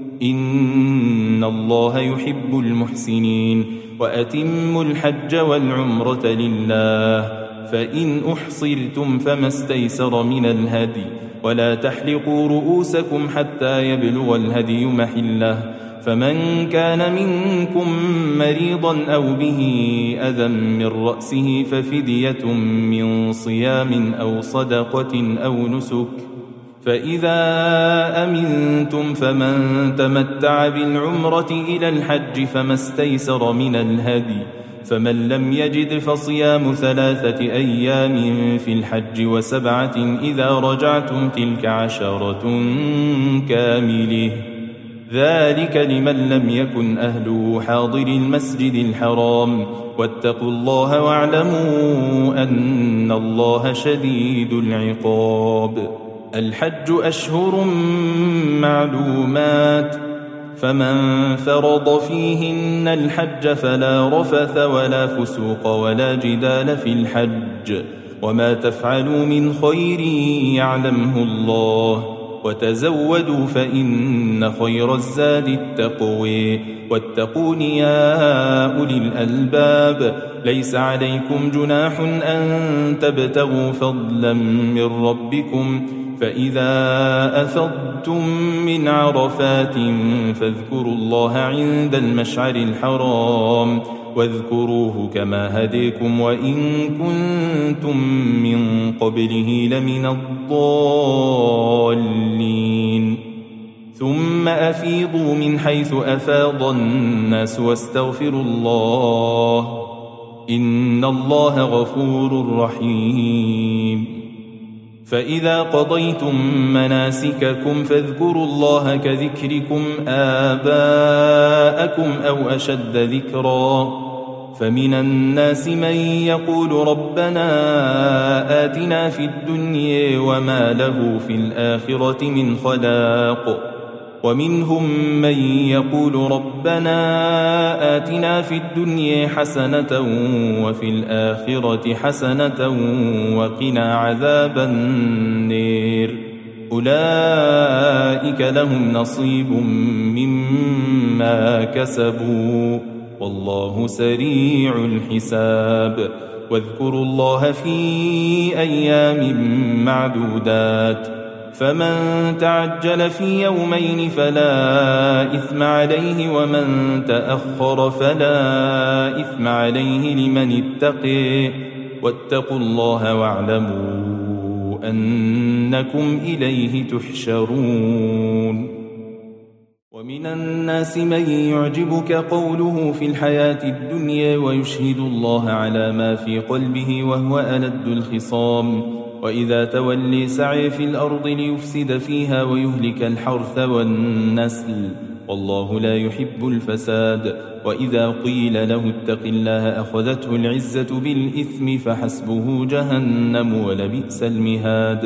إن الله يحب المحسنين وأتموا الحج والعمرة لله فإن أحصرتم فما استيسر من الهدي ولا تحلقوا رؤوسكم حتى يبلغ الهدي محله فمن كان منكم مريضا أو به أذى من رأسه ففدية من صيام أو صدقة أو نسك فإذا أمنتم فمن تمتع بالعمرة إلى الحج فما استيسر من الهدي فمن لم يجد فصيام 3 أيام في الحج و7 إذا رجعتم تلك 10 كاملة ذلك لمن لم يكن أهله حاضر المسجد الحرام واتقوا الله واعلموا أن الله شديد العقاب الحج أشهر معلومات فمن فرض فيهن الحج فلا رفث ولا فسوق ولا جدال في الحج وما تفعلوا من خير يعلمه الله وتزودوا فإن خير الزاد التقوى واتقون يا أولي الألباب ليس عليكم جناح أن تبتغوا فضلا من ربكم فإذا أفضتم من عرفات فاذكروا الله عند المشعر الحرام واذكروه كما هديكم وإن كنتم من قبله لمن الضالين ثم أفيضوا من حيث أفاض الناس واستغفروا الله إن الله غفور رحيم فإذا قضيتم مناسككم فاذكروا الله كذكركم آباءكم أو أشد ذكرا فمن الناس من يقول ربنا آتنا في الدنيا وما له في الآخرة من خلاق ومنهم من يقول ربنا آتنا في الدنيا حسنة وفي الآخرة حسنة وقنا عذاب النار أولئك لهم نصيب مما كسبوا والله سريع الحساب واذكروا الله في أيام معدودات فمن تعجل في يومين فلا إثم عليه ومن تأخر فلا إثم عليه لمن اتقي واتقوا الله واعلموا أنكم إليه تحشرون ومن الناس من يعجبك قوله في الحياة الدنيا ويشهد الله على ما في قلبه وهو ألد الخصام وإذا تولي سعي في الأرض ليفسد فيها ويهلك الحرث والنسل والله لا يحب الفساد وإذا قيل له اتق الله أخذته العزة بالإثم فحسبه جهنم ولبئس المهاد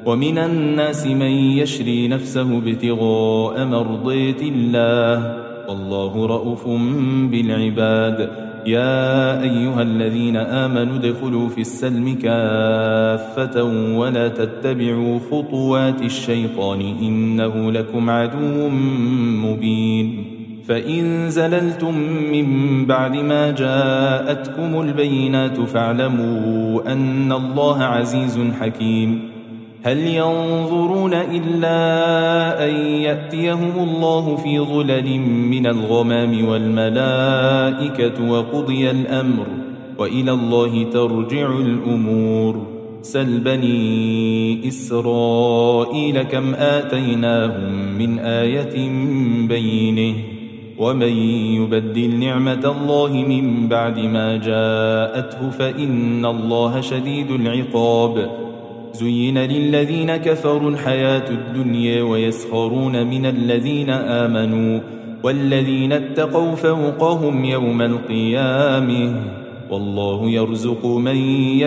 ومن الناس من يشري نفسه ابتغاء مرضات الله والله رؤوف بالعباد. يا أيها الذين آمنوا ادخلوا في السلم كافة ولا تتبعوا خطوات الشيطان إنه لكم عدو مبين. فإن زللتم من بعد ما جاءتكم البينات فاعلموا أن الله عزيز حكيم. هل ينظرون إلا أن يأتيهم الله في ظلل من الغمام والملائكة وقضي الأمر وإلى الله ترجع الأمور. سل بني إسرائيل كم آتيناهم من آية بينه ومن يبدل نعمة الله من بعد ما جاءته فإن الله شديد العقاب. زين للذين كفروا الحياة الدنيا ويسخرون من الذين آمنوا والذين اتقوا فوقهم يوم القيامة والله يرزق من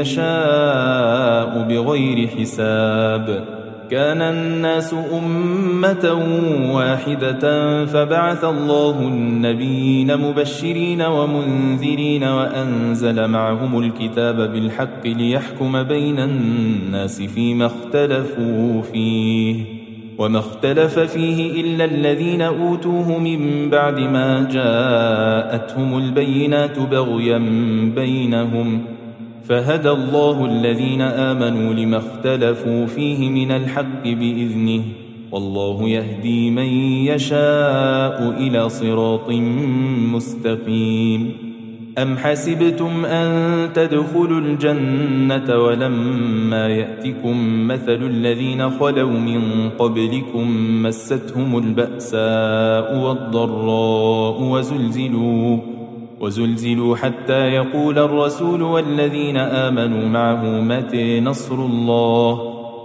يشاء بغير حساب. كان الناس أمة واحدة فبعث الله النبيين مبشرين ومنذرين وأنزل معهم الكتاب بالحق ليحكم بين الناس فيما اختلفوا فيه وما اختلف فيه إلا الذين أوتوه من بعد ما جاءتهم البينات بغيا بينهم فهدى الله الذين آمنوا لما اختلفوا فيه من الحق بإذنه والله يهدي من يشاء إلى صراط مستقيم. أم حسبتم أن تدخلوا الجنة ولما يأتكم مثل الذين خلوا من قبلكم مستهم البأساء والضراء وزلزلوا حتى يقول الرسول والذين آمنوا معه متى نصر الله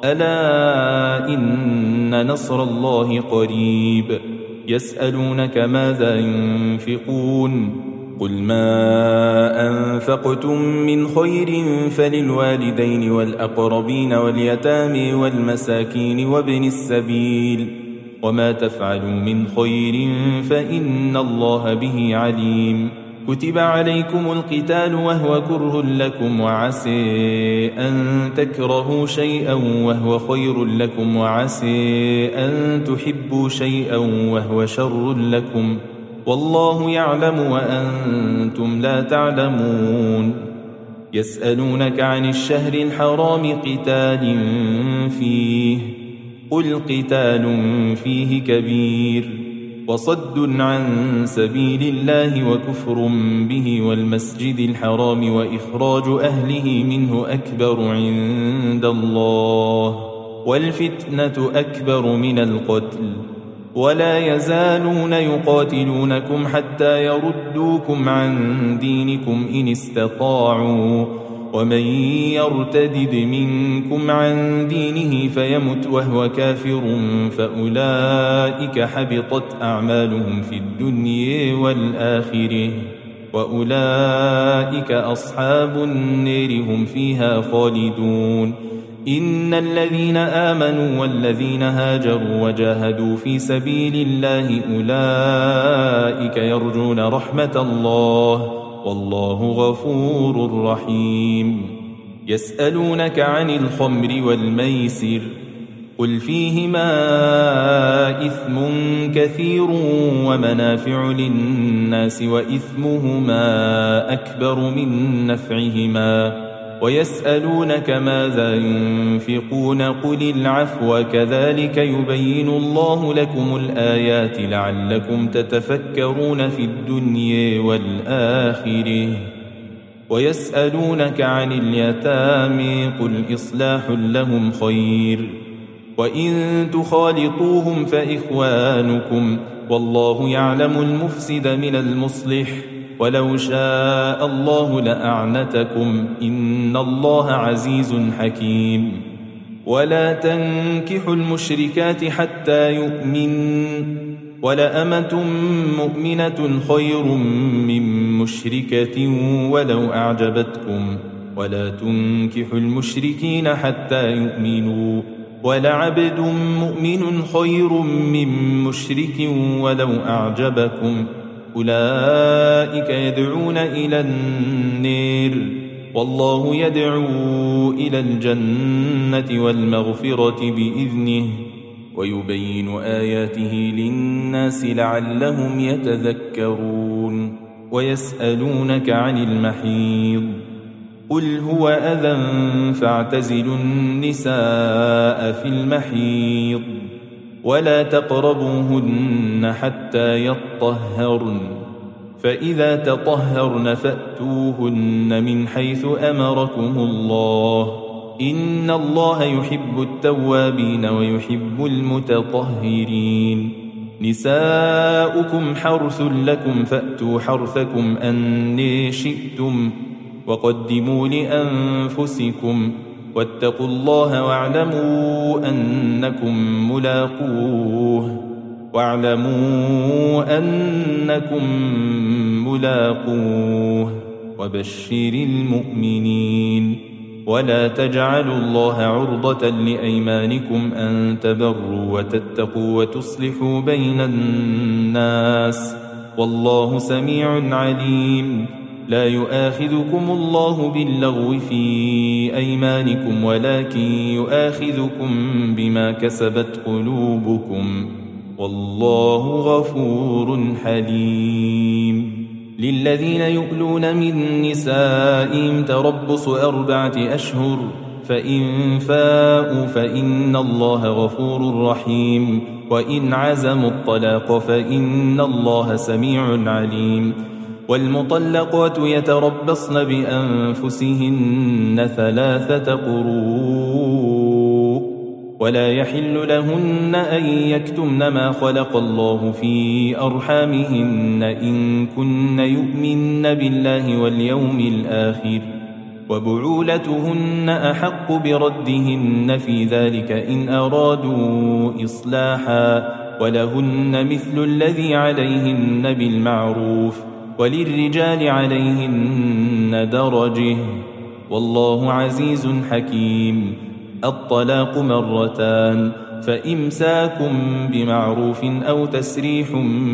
ألا إن نصر الله قريب. يسألونك ماذا ينفقون قل ما أنفقتم من خير فللوالدين والأقربين واليتامى والمساكين وابن السبيل وما تفعلوا من خير فإن الله به عليم. كتب عليكم القتال وهو كره لكم وعسى أن تكرهوا شيئا وهو خير لكم وعسى أن تحبوا شيئا وهو شر لكم والله يعلم وأنتم لا تعلمون. يسألونك عن الشهر الحرام قتال فيه قل قتال فيه كبير وصد عن سبيل الله وكفر به والمسجد الحرام وإخراج أهله منه أكبر عند الله والفتنة أكبر من القتل ولا يزالون يقاتلونكم حتى يردوكم عن دينكم إن استطاعوا ومن يرتدد منكم عن دينه فيمت وهو كافر فأولئك حبطت أعمالهم في الدنيا والآخرة وأولئك أصحاب النار هم فيها خالدون. إن الذين آمنوا والذين هاجروا وجاهدوا في سبيل الله أولئك يرجون رحمة الله والله غفور رحيم. يسألونك عن الخمر والميسر قل فيهما إثم كثير ومنافع للناس وإثمهما أكبر من نفعهما ويسألونك ماذا ينفقون قل العفو كذلك يبين الله لكم الآيات لعلكم تتفكرون في الدنيا والآخرة. ويسألونك عن اليتامى قل إصلاح لهم خير وإن تخالطوهم فإخوانكم والله يعلم المفسد من المصلح ولو شاء الله لأعنتكم إن الله عزيز حكيم. ولا تنكحوا المشركات حتى يؤمن ولأمة مؤمنة خير من مشركة ولو أعجبتكم ولا تنكحوا المشركين حتى يؤمنوا ولعبد مؤمن خير من مشرك ولو أعجبكم أولئك يدعون إلى النار والله يدعو إلى الجنة والمغفرة بإذنه ويبين آياته للناس لعلهم يتذكرون ويسألونك عن المحيض قل هو أذى فاعتزلوا النساء في المحيض ولا تقربوهن حتى يطهرن فإذا تطهرن فأتوهن من حيث أمركم الله إن الله يحب التوابين ويحب المتطهرين نساؤكم حرث لكم فأتوا حرثكم أن شئتم وقدموا لأنفسكم واتقوا الله واعلموا أنكم ملاقوه وبشر المؤمنين ولا تجعلوا الله عرضة لأيمانكم أن تبروا وتتقوا وتصلحوا بين الناس والله سميع عليم لا يؤاخذكم الله باللغو في أيمانكم ولكن يؤاخذكم بما كسبت قلوبكم والله غفور حليم للذين يؤلون من نسائهم تربص 4 أشهر فإن فاءوا فإن الله غفور رحيم وإن عزموا الطلاق فإن الله سميع عليم والمطلقات يتربصن بأنفسهن 3 قروء ولا يحل لهن أن يكتمن ما خلق الله في أرحامهن إن كن يؤمن بالله واليوم الآخر وبعولتهن أحق بردهن في ذلك إن أرادوا إصلاحا ولهن مثل الذي عليهن بالمعروف وللرجال عليهن درجة والله عزيز حكيم الطلاق 2 فإمساك بمعروف أو تسريح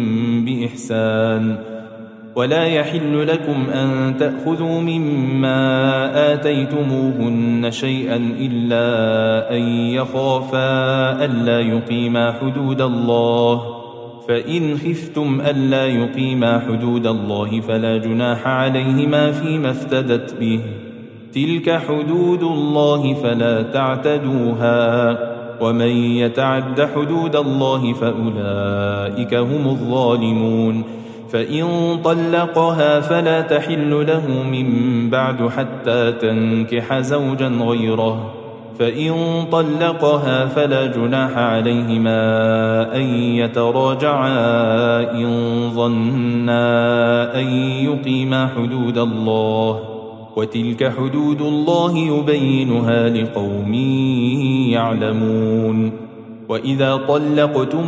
بإحسان ولا يحل لكم أن تأخذوا مما آتيتموهن شيئا إلا أن يخافا ألا يقيما حدود الله فإن خفتم ألا يقيما حدود الله فلا جناح عليهما فيما افتدت به تلك حدود الله فلا تعتدوها ومن يتعد حدود الله فأولئك هم الظالمون فإن طلقها فلا تحل له من بعد حتى تنكح زوجا غيره فإن طلقها فلا جناح عليهما أن يتراجعا إن ظنا أن يقيما حدود الله وتلك حدود الله يبينها لقوم يعلمون وإذا طلقتم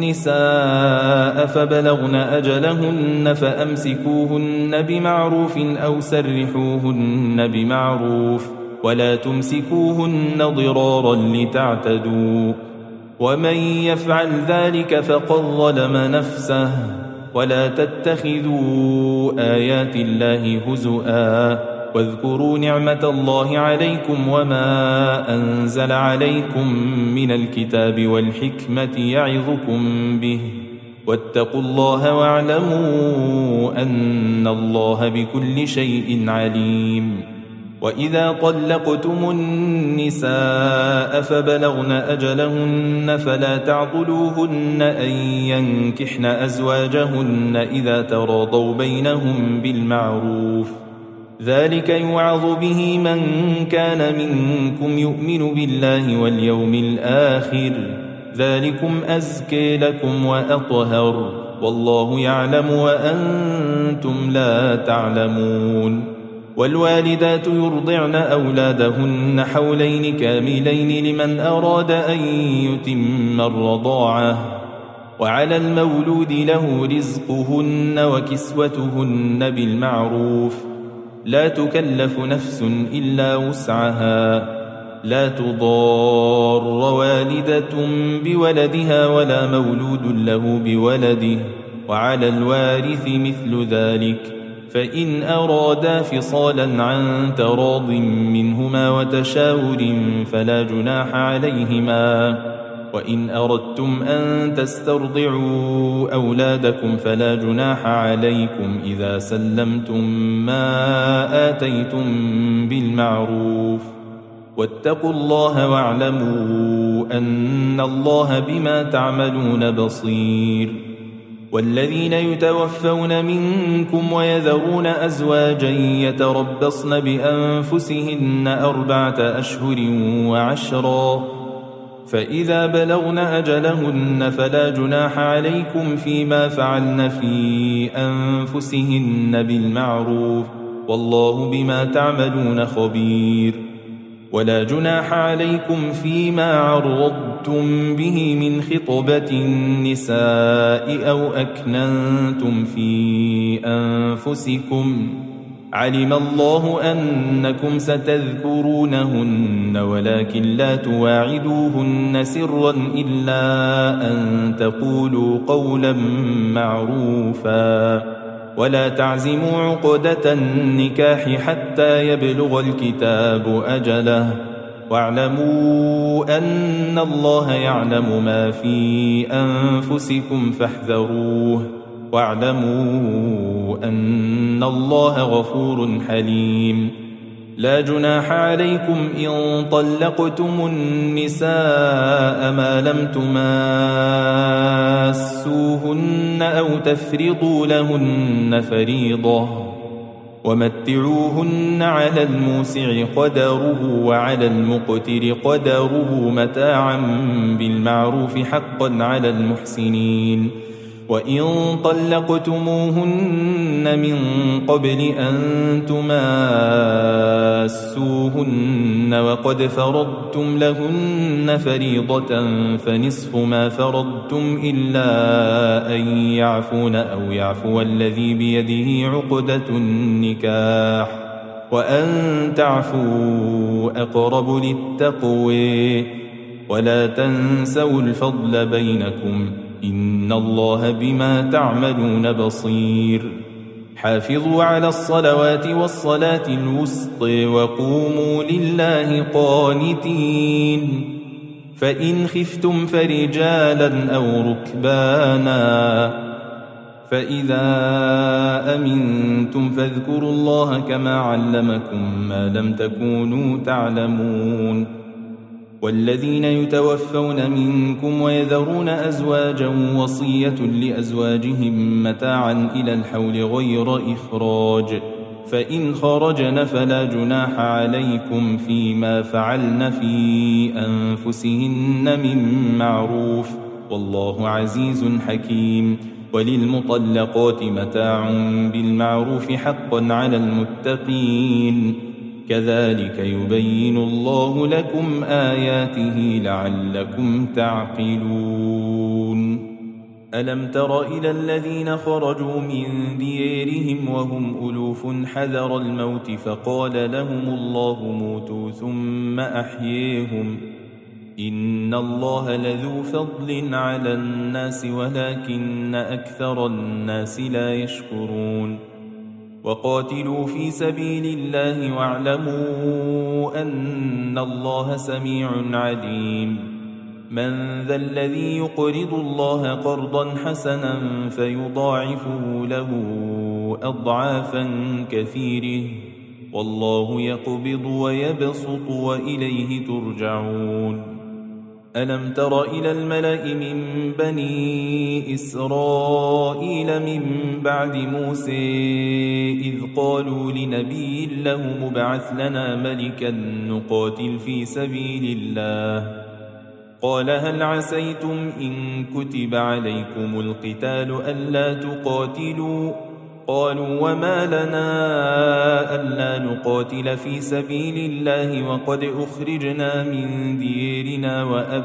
النساء فبلغن أجلهن فأمسكوهن بمعروف أو سرحوهن بمعروف ولا تمسكوهن ضرارا لتعتدوا ومن يفعل ذلك فقد ظلم نفسه ولا تتخذوا آيات الله هزؤا واذكروا نعمة الله عليكم وما أنزل عليكم من الكتاب والحكمة يعظكم به واتقوا الله واعلموا أن الله بكل شيء عليم وإذا طلقتم النساء فبلغن أجلهن فلا تعضلوهن أن ينكحن أزواجهن إذا تراضوا بينهم بالمعروف ذلك يوعظ به من كان منكم يؤمن بالله واليوم الآخر ذلكم أزكي لكم وأطهر والله يعلم وأنتم لا تعلمون والوالدات يرضعن أولادهن حولين كاملين لمن أراد أن يتم الرضاعة وعلى المولود له رزقهن وكسوتهن بالمعروف لا تكلف نفس إلا وسعها لا تضار والدة بولدها ولا مولود له بولده، وعلى الوارث مثل ذلك، فإن أرادا فصالا عن تراض منهما وتشاور فلا جناح عليهما. وإن أردتم أن تسترضعوا أولادكم فلا جناح عليكم إذا سلمتم ما آتيتم بالمعروف، واتقوا الله واعلموا أن الله بما تعملون بصير. والذين يتوفون منكم ويذرون أزواجا يتربصن بأنفسهن 4 أشهر و10، فإذا بلغن أجلهن فلا جناح عليكم فيما فعلن في أنفسهن بالمعروف، والله بما تعملون خبير. ولا جناح عليكم فيما عرضتم به من خطبة النساء أو أكننتم في أنفسكم، علم الله أنكم ستذكرونهن ولكن لا تواعدوهن سرا إلا أن تقولوا قولا معروفا، ولا تعزموا عقدة النكاح حتى يبلغ الكتاب أجله، واعلموا أن الله يعلم ما في أنفسكم فاحذروه، واعلموا أن الله غفور حليم. لا جناح عليكم إن طلقتم النساء ما لم تماسوهن أو تفرضوا لهن فريضة، ومتعوهن على الموسع قدره وعلى المقتر قدره متاعا بالمعروف حقا على المحسنين. وإن طلقتموهن من قبل أن تماسوهن وقد فرضتم لهن فريضة فنصف ما فرضتم إلا أن يعفون أو يعفو الذي بيده عقدة النكاح، وأن تعفوا أقرب للتقوى، ولا تنسوا الفضل بينكم، إن الله بما تعملون بصير. حافظوا على الصلوات والصلاة الوسطى وقوموا لله قانتين، فإن خفتم فرجالا أو ركبانا، فإذا أمنتم فاذكروا الله كما علمكم ما لم تكونوا تعلمون. والذين يتوفون منكم ويذرون أزواجا وصية لأزواجهم متاعا إلى الحول غير إخراج، فإن خرجن فلا جناح عليكم فيما فعلن في أنفسهن من معروف، والله عزيز حكيم. وللمطلقات متاع بالمعروف حقا على المتقين، كذلك يبين الله لكم آياته لعلكم تعقلون. ألم تر إلى الذين خرجوا من ديارهم وهم ألوف حذر الموت فقال لهم الله موتوا ثم أحييهم، إن الله لذو فضل على الناس ولكن أكثر الناس لا يشكرون. وقاتلوا في سبيل الله واعلموا أن الله سميع عليم. من ذا الذي يقرض الله قرضا حسنا فيضاعفه له أضعافا كثيره، والله يقبض ويبسط وإليه ترجعون. ألم تر إلى الملأ من بني إسرائيل من بعد موسى إذ قالوا لنبي له مبعث لنا ملكا نقاتل في سبيل الله، قال هل عسيتم إن كتب عليكم القتال ألا تقاتلوا؟ قالوا وما لنا ألا نقاتل في سبيل الله وقد أخرجنا من ديرنا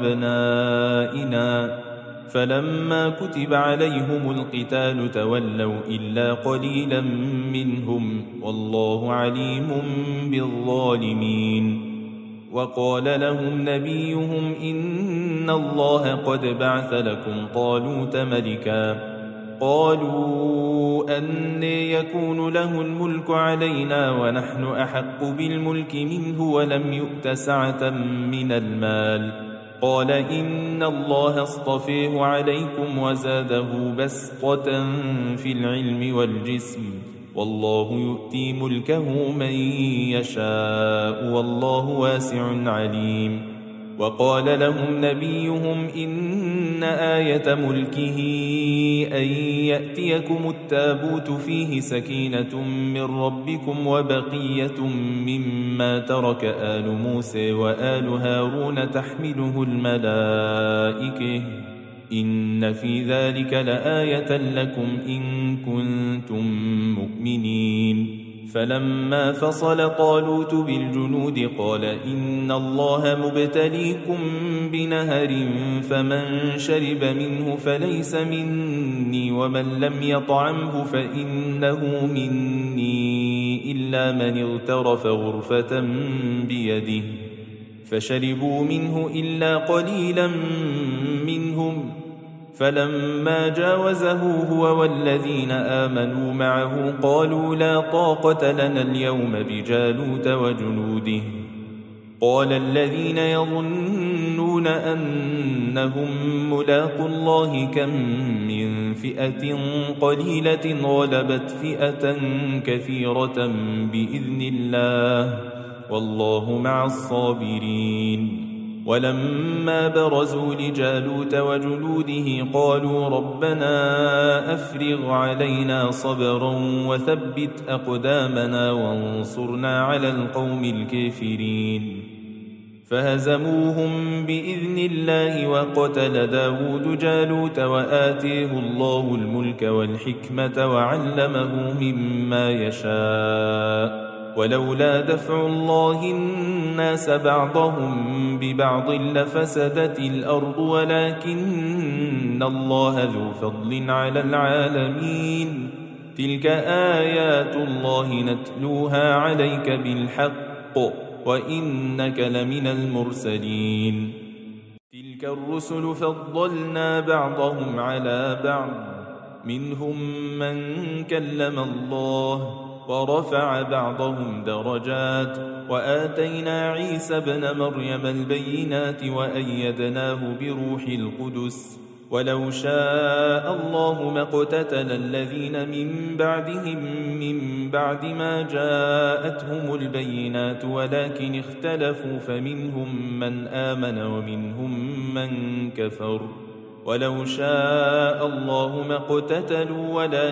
وأبنائنا، فلما كتب عليهم القتال تولوا إلا قليلا منهم، والله عليم بالظالمين. وقال لهم نبيهم إن الله قد بعث لكم طالوت ملكا قالوا أنى يكون له الملك علينا ونحن أحق بالملك منه ولم يؤت سعة من المال قال إن الله اصطفيه عليكم وزاده بسطة في العلم والجسم والله يؤتي ملكه من يشاء والله واسع عليم وقال لهم نبيهم إن آية ملكه أن يأتيكم التابوت فيه سكينة من ربكم وبقية مما ترك آل موسى وآل هارون تحمله الملائكة إن في ذلك لآية لكم إن كنتم مؤمنين فلما فصل طالوت بالجنود قال إن الله مبتليكم بنهر فمن شرب منه فليس مني ومن لم يطعمه فإنه مني إلا من اغترف غرفة بيده فشربوا منه إلا قليلا منهم فلما جاوزه هو والذين آمنوا معه قالوا لا طاقة لنا اليوم بجالوت وجنوده قال الذين يظنون أنهم ملاقوا الله كم من فئة قليلة غلبت فئة كثيرة بإذن الله والله مع الصابرين ولما برزوا لجالوت وجنوده قالوا ربنا أفرغ علينا صبرا وثبت أقدامنا وانصرنا على القوم الكافرين فهزموهم بإذن الله وقتل داود جالوت وآتيه الله الملك والحكمة وعلمه مما يشاء ولولا دفع الله الناس بعضهم ببعض لفسدت الأرض ولكن الله ذو فضل على العالمين تلك آيات الله نتلوها عليك بالحق وإنك لمن المرسلين تلك الرسل فضلنا بعضهم على بعض منهم من كلم الله ورفع بعضهم درجات وآتينا عيسى ابن مريم البينات وأيدناه بروح القدس ولو شاء الله ما اقتتل الذين من بعدهم من بعد ما جاءتهم البينات ولكن اختلفوا فمنهم من آمن ومنهم من كفر ولو شاء الله ما اقتتلوا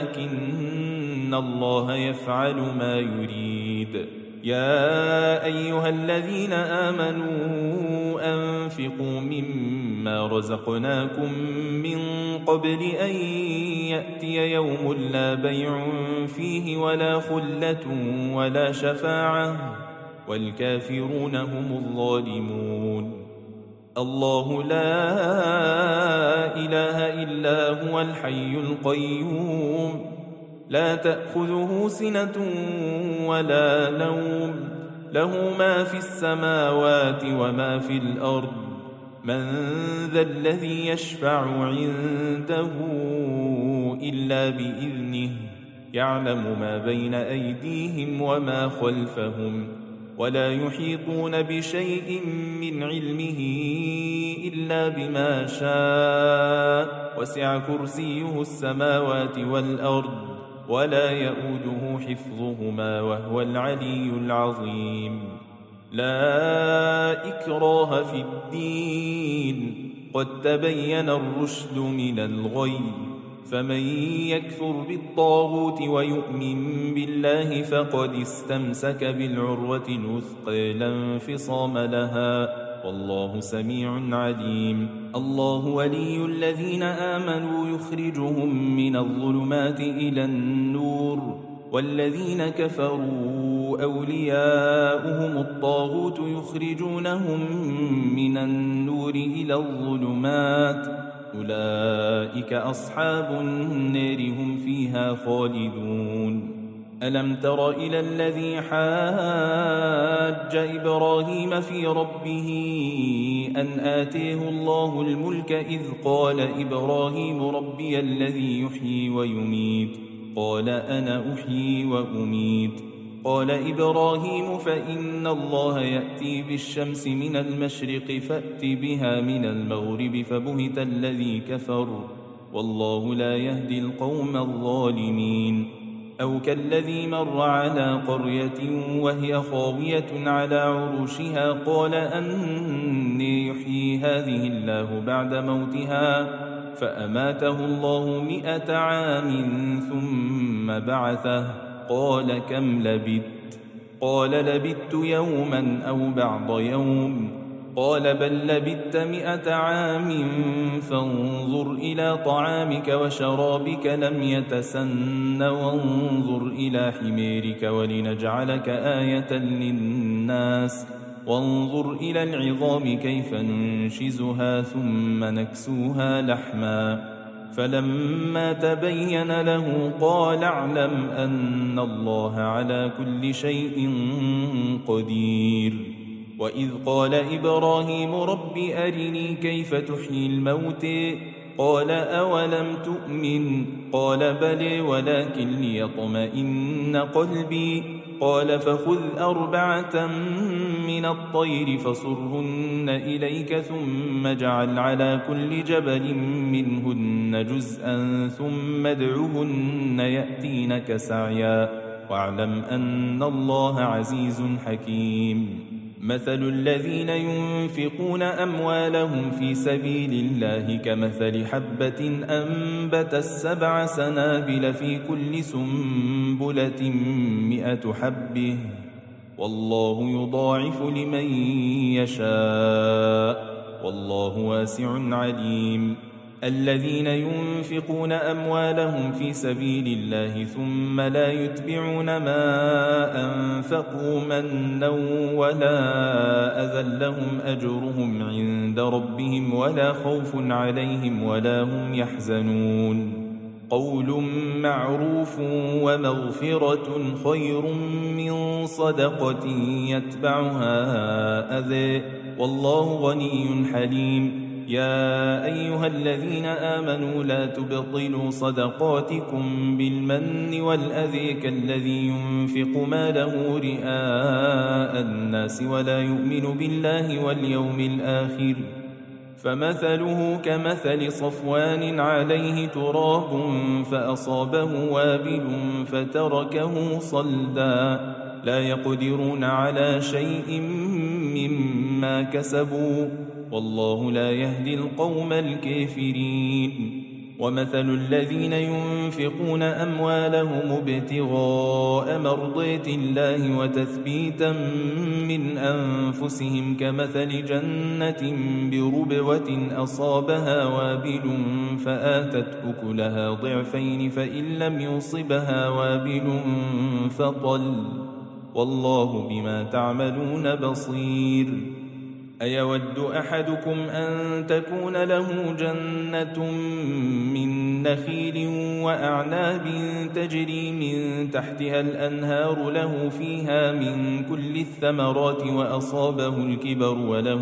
ولكن الله يفعل ما يريد يا أيها الذين آمنوا أنفقوا مما رزقناكم من قبل أن يأتي يوم لا بيع فيه ولا خلة ولا شفاعة والكافرون هم الظالمون الله لا إله إلا هو الحي القيوم لا تأخذه سنة ولا نوم له ما في السماوات وما في الأرض من ذا الذي يشفع عنده إلا بإذنه يعلم ما بين أيديهم وما خلفهم ولا يحيطون بشيء من علمه إلا بما شاء وسع كرسيه السماوات والأرض ولا يؤوده حفظهما وهو العلي العظيم لا إكراه في الدين قد تبين الرشد من الغي فمن يكفر بالطاغوت ويؤمن بالله فقد استمسك بالعروة الوثقى لا انفصام لها والله سميع عليم الله ولي الذين آمنوا يخرجهم من الظلمات إلى النور والذين كفروا أولياؤهم الطاغوت يخرجونهم من النور إلى الظلمات أولئك أصحاب النار هم فيها خالدون ألم تر إلى الذي حاج إبراهيم في ربه أن آتيه الله الملك إذ قال إبراهيم ربي الذي يحيي ويميت قال أنا أحيي وأميت قال إبراهيم فإن الله يأتي بالشمس من المشرق فأت بها من المغرب فبهت الذي كفر والله لا يهدي القوم الظالمين أو كالذي مر على قرية وهي خاوية على عروشها قال أني يحيي هذه الله بعد موتها فأماته الله 100 عام ثم بعثه قال كم لبثت قال لبثت يوما أو بعض يوم قال بل لبثت 100 عام فانظر إلى طعامك وشرابك لم يتسن وانظر إلى حميرك ولنجعلك آية للناس وانظر إلى العظام كيف ننشزها ثم نكسوها لحما فلما تبين له قال اعلم أن الله على كل شيء قدير وإذ قال إبراهيم رب أرني كيف تحيي الموت قال أولم تؤمن قال بلى ولكن ليطمئن قلبي قال فخذ 4 من الطير فصرهن إليك ثم اجعل على كل جبل منهن جزءا ثم ادعهن يأتينك سعيا واعلم أن الله عزيز حكيم مثل الذين ينفقون أموالهم في سبيل الله كمثل حبة أنبتت 7 سنابل في كل سنبلة 100 حبة والله يضاعف لمن يشاء والله واسع عليم الذين ينفقون أموالهم في سبيل الله ثم لا يتبعون ما أنفقوا منا ولا أذى لهم أجرهم عند ربهم ولا خوف عليهم ولا هم يحزنون قول معروف ومغفرة خير من صدقة يتبعها أذى والله غني حليم يا أيها الذين آمنوا لا تبطلوا صدقاتكم بالمن والأذى كالذي ينفق ماله رئاء الناس ولا يؤمن بالله واليوم الآخر فمثله كمثل صفوان عليه تراب فأصابه وابل فتركه صلدا لا يقدرون على شيء مما كسبوا والله لا يهدي القوم الكافرين ومثل الذين ينفقون أموالهم ابتغاء مرضات الله وتثبيتا من أنفسهم كمثل جنة بربوة أصابها وابل فآتت أكلها ضعفين فإن لم يصبها وابل فطل والله بما تعملون بصير أيود أحدكم أن تكون له جنة من نخيل وأعناب تجري من تحتها الأنهار له فيها من كل الثمرات وأصابه الكبر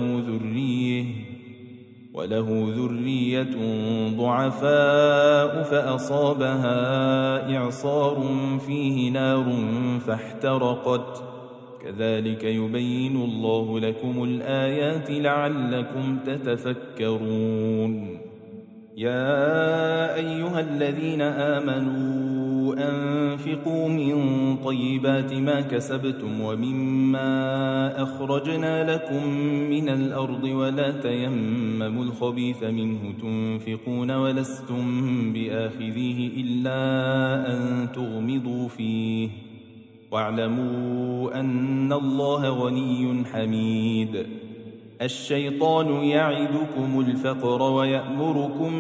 وله ذرية ضعفاء فأصابها إعصار فيه نار فاحترقت كذلك يبين الله لكم الآيات لعلكم تتفكرون يا أيها الذين آمنوا أنفقوا من طيبات ما كسبتم ومما أخرجنا لكم من الأرض ولا تيمموا الخبيث منه تنفقون ولستم بآخذيه إلا أن تغمضوا فيه واعلموا أن الله غني حميد الشيطان يعدكم الفقر ويأمركم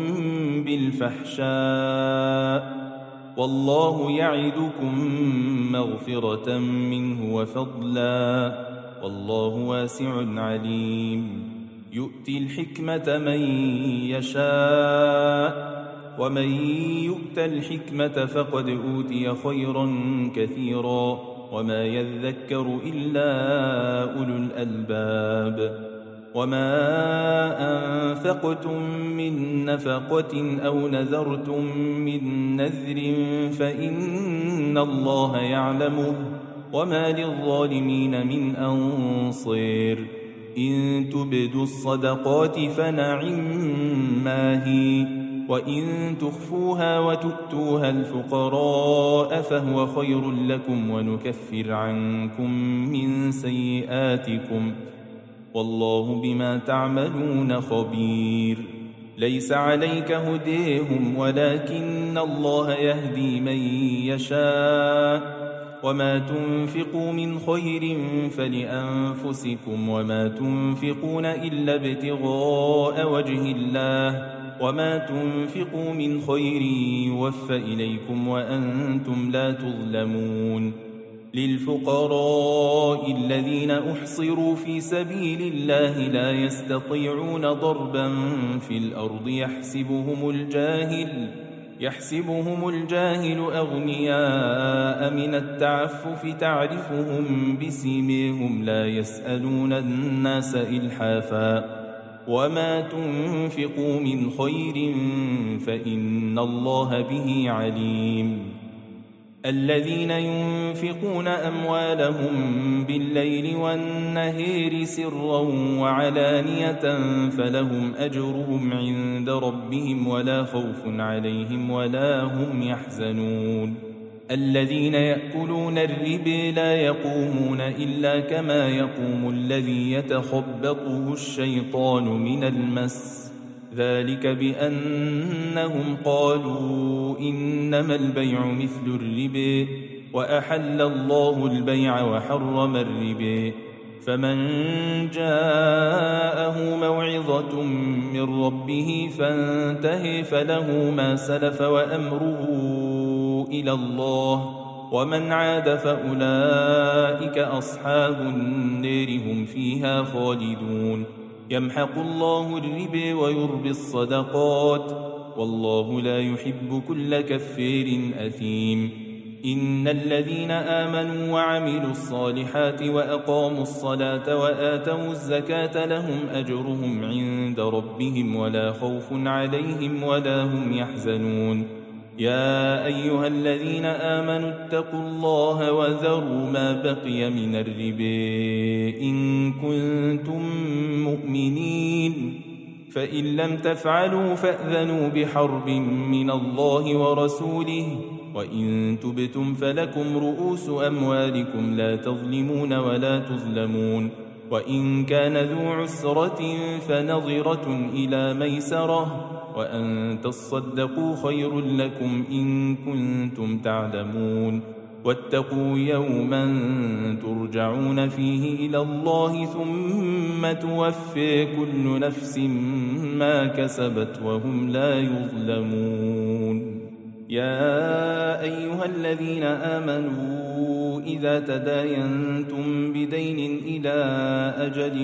بالفحشاء والله يعدكم مغفرة منه وفضلا والله واسع عليم يؤتي الحكمة من يشاء ومن يؤت الحكمة فقد أوتي خيرا كثيرا وما يذكر إلا أولو الألباب وما أنفقتم من نفقة أو نذرتم من نذر فإن الله يعلمه وما للظالمين من أنصير إن تبدوا الصدقات فنعما هي وإن تخفوها وتؤتوها الفقراء فهو خير لكم ونكفر عنكم من سيئاتكم والله بما تعملون خبير ليس عليك هديهم ولكن الله يهدي من يشاء وما تنفقوا من خير فلأنفسكم وما تنفقون إلا ابتغاء وجه الله وما تنفقوا من خير يوفى إليكم وأنتم لا تظلمون للفقراء الذين أحصروا في سبيل الله لا يستطيعون ضربا في الأرض يحسبهم الجاهل أغنياء من التعفف تعرفهم بسيميهم لا يسألون الناس إلحافا وما تنفقوا من خير فإن الله به عليم الذين ينفقون أموالهم بالليل والنهار سرا وعلانية فلهم أجرهم عند ربهم ولا خوف عليهم ولا هم يحزنون الذين يأكلون الربا لا يقومون إلا كما يقوم الذي يتخبطه الشيطان من المس ذلك بأنهم قالوا إنما البيع مثل الربا وأحل الله البيع وحرم الربا فمن جاءه موعظة من ربه فانتهى فله ما سلف وأمره إلى الله ومن عاد فأولئك أصحاب النار هم فيها خالدون يمحق الله الربا ويربي الصدقات والله لا يحب كل كفار أثيم إن الذين آمنوا وعملوا الصالحات وأقاموا الصلاة وآتوا الزكاة لهم أجرهم عند ربهم ولا خوف عليهم ولا هم يحزنون يا أيها الذين آمنوا اتقوا الله وذروا ما بقي من الربا إن كنتم مؤمنين فإن لم تفعلوا فأذنوا بحرب من الله ورسوله وإن تبتم فلكم رؤوس أموالكم لا تظلمون ولا تظلمون وإن كان ذو عسرة فنظرة إلى ميسرة وأن تصدقوا خير لكم إن كنتم تعلمون واتقوا يوما ترجعون فيه إلى الله ثم توفي كل نفس ما كسبت وهم لا يظلمون يا أيها الذين آمنوا إذا تداينتم بدين إلى أجل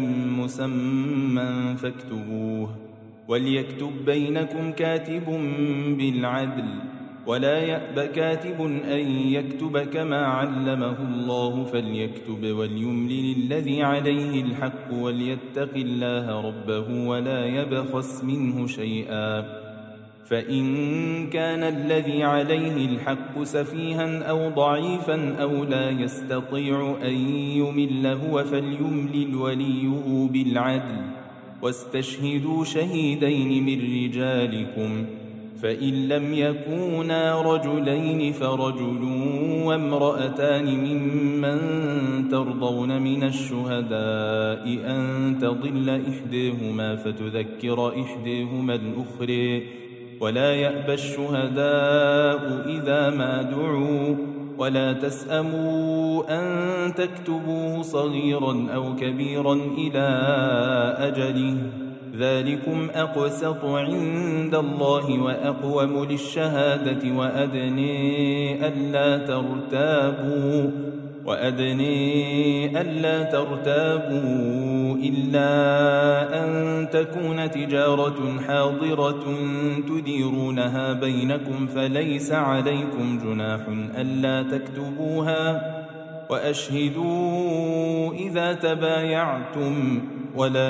مسمى فاكتبوه وليكتب بينكم كاتب بالعدل ولا يأب كاتب أن يكتب كما علمه الله فليكتب وليملل الذي عليه الحق وليتق الله ربه ولا يبخس منه شيئا فإن كان الذي عليه الحق سفيها أو ضعيفا أو لا يستطيع أن يمل هو فليملل وليه بالعدل واستشهدوا شهيدين من رجالكم فإن لم يكونا رجلين فرجل وامرأتان ممن ترضون من الشهداء أن تضل إحداهما فتذكر إحداهما الأخرى ولا يأبى الشهداء إذا ما دعوا ولا تسأموا أن تكتبوه صغيرا أو كبيرا إلى أجله ذلكم أقسط عند الله وأقوم للشهادة وأدني ألا ترتابوا وأدني ألا ترتابوا إلا أن تكون تجارة حاضرة تديرونها بينكم فليس عليكم جناح ألا تكتبوها وأشهدوا إذا تبايعتم ولا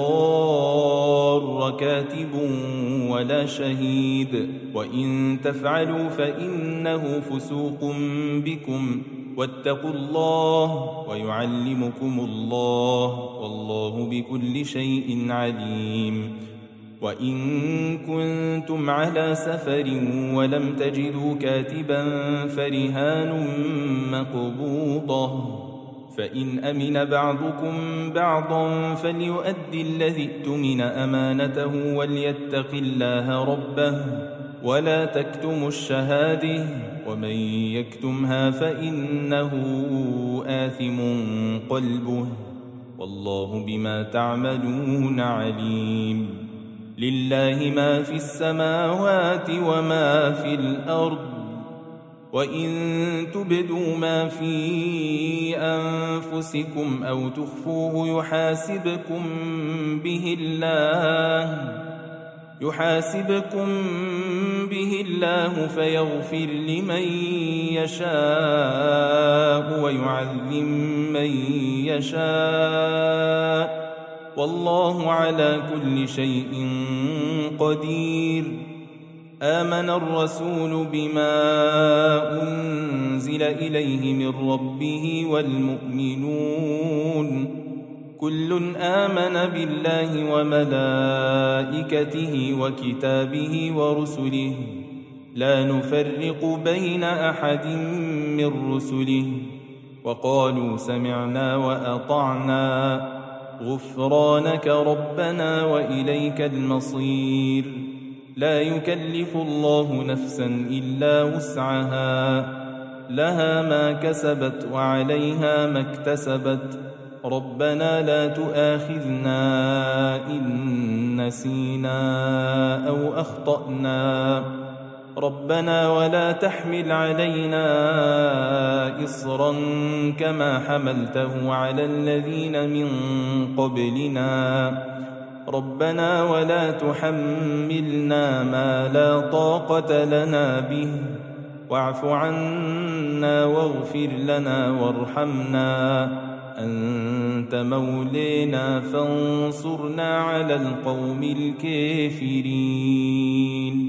يضار كاتب ولا شهيد وإن تفعلوا فإنه فسوق بكم واتقوا الله ويعلمكم الله والله بكل شيء عليم وإن كنتم على سفر ولم تجدوا كاتبا فرهان مقبوضة فإن أمن بعضكم بعضا فليؤدي الذي اؤتمن أمانته وليتق الله ربه ولا تكتموا الشهادة ومن يكتمها فإنه آثم قلبه والله بما تعملون عليم لله ما في السماوات وما في الأرض وإن تبدوا ما في أنفسكم أو تخفوه يحاسبكم به الله فيغفر لمن يشاء ويعذب من يشاء والله على كل شيء قدير آمن الرسول بما أنزل إليه من ربه والمؤمنون كل آمن بالله وملائكته وكتابه ورسله لا نفرق بين أحد من رسله وقالوا سمعنا وأطعنا غفرانك ربنا وإليك المصير لا يكلف الله نفسا إلا وسعها لها ما كسبت وعليها ما اكتسبت ربنا لا تؤاخذنا إن نسينا أو أخطأنا ربنا ولا تحمل علينا إصرا كما حملته على الذين من قبلنا ربنا ولا تحملنا ما لا طاقة لنا به واعف عنا واغفر لنا وارحمنا أنت مولينا فانصرنا على القوم الكافرين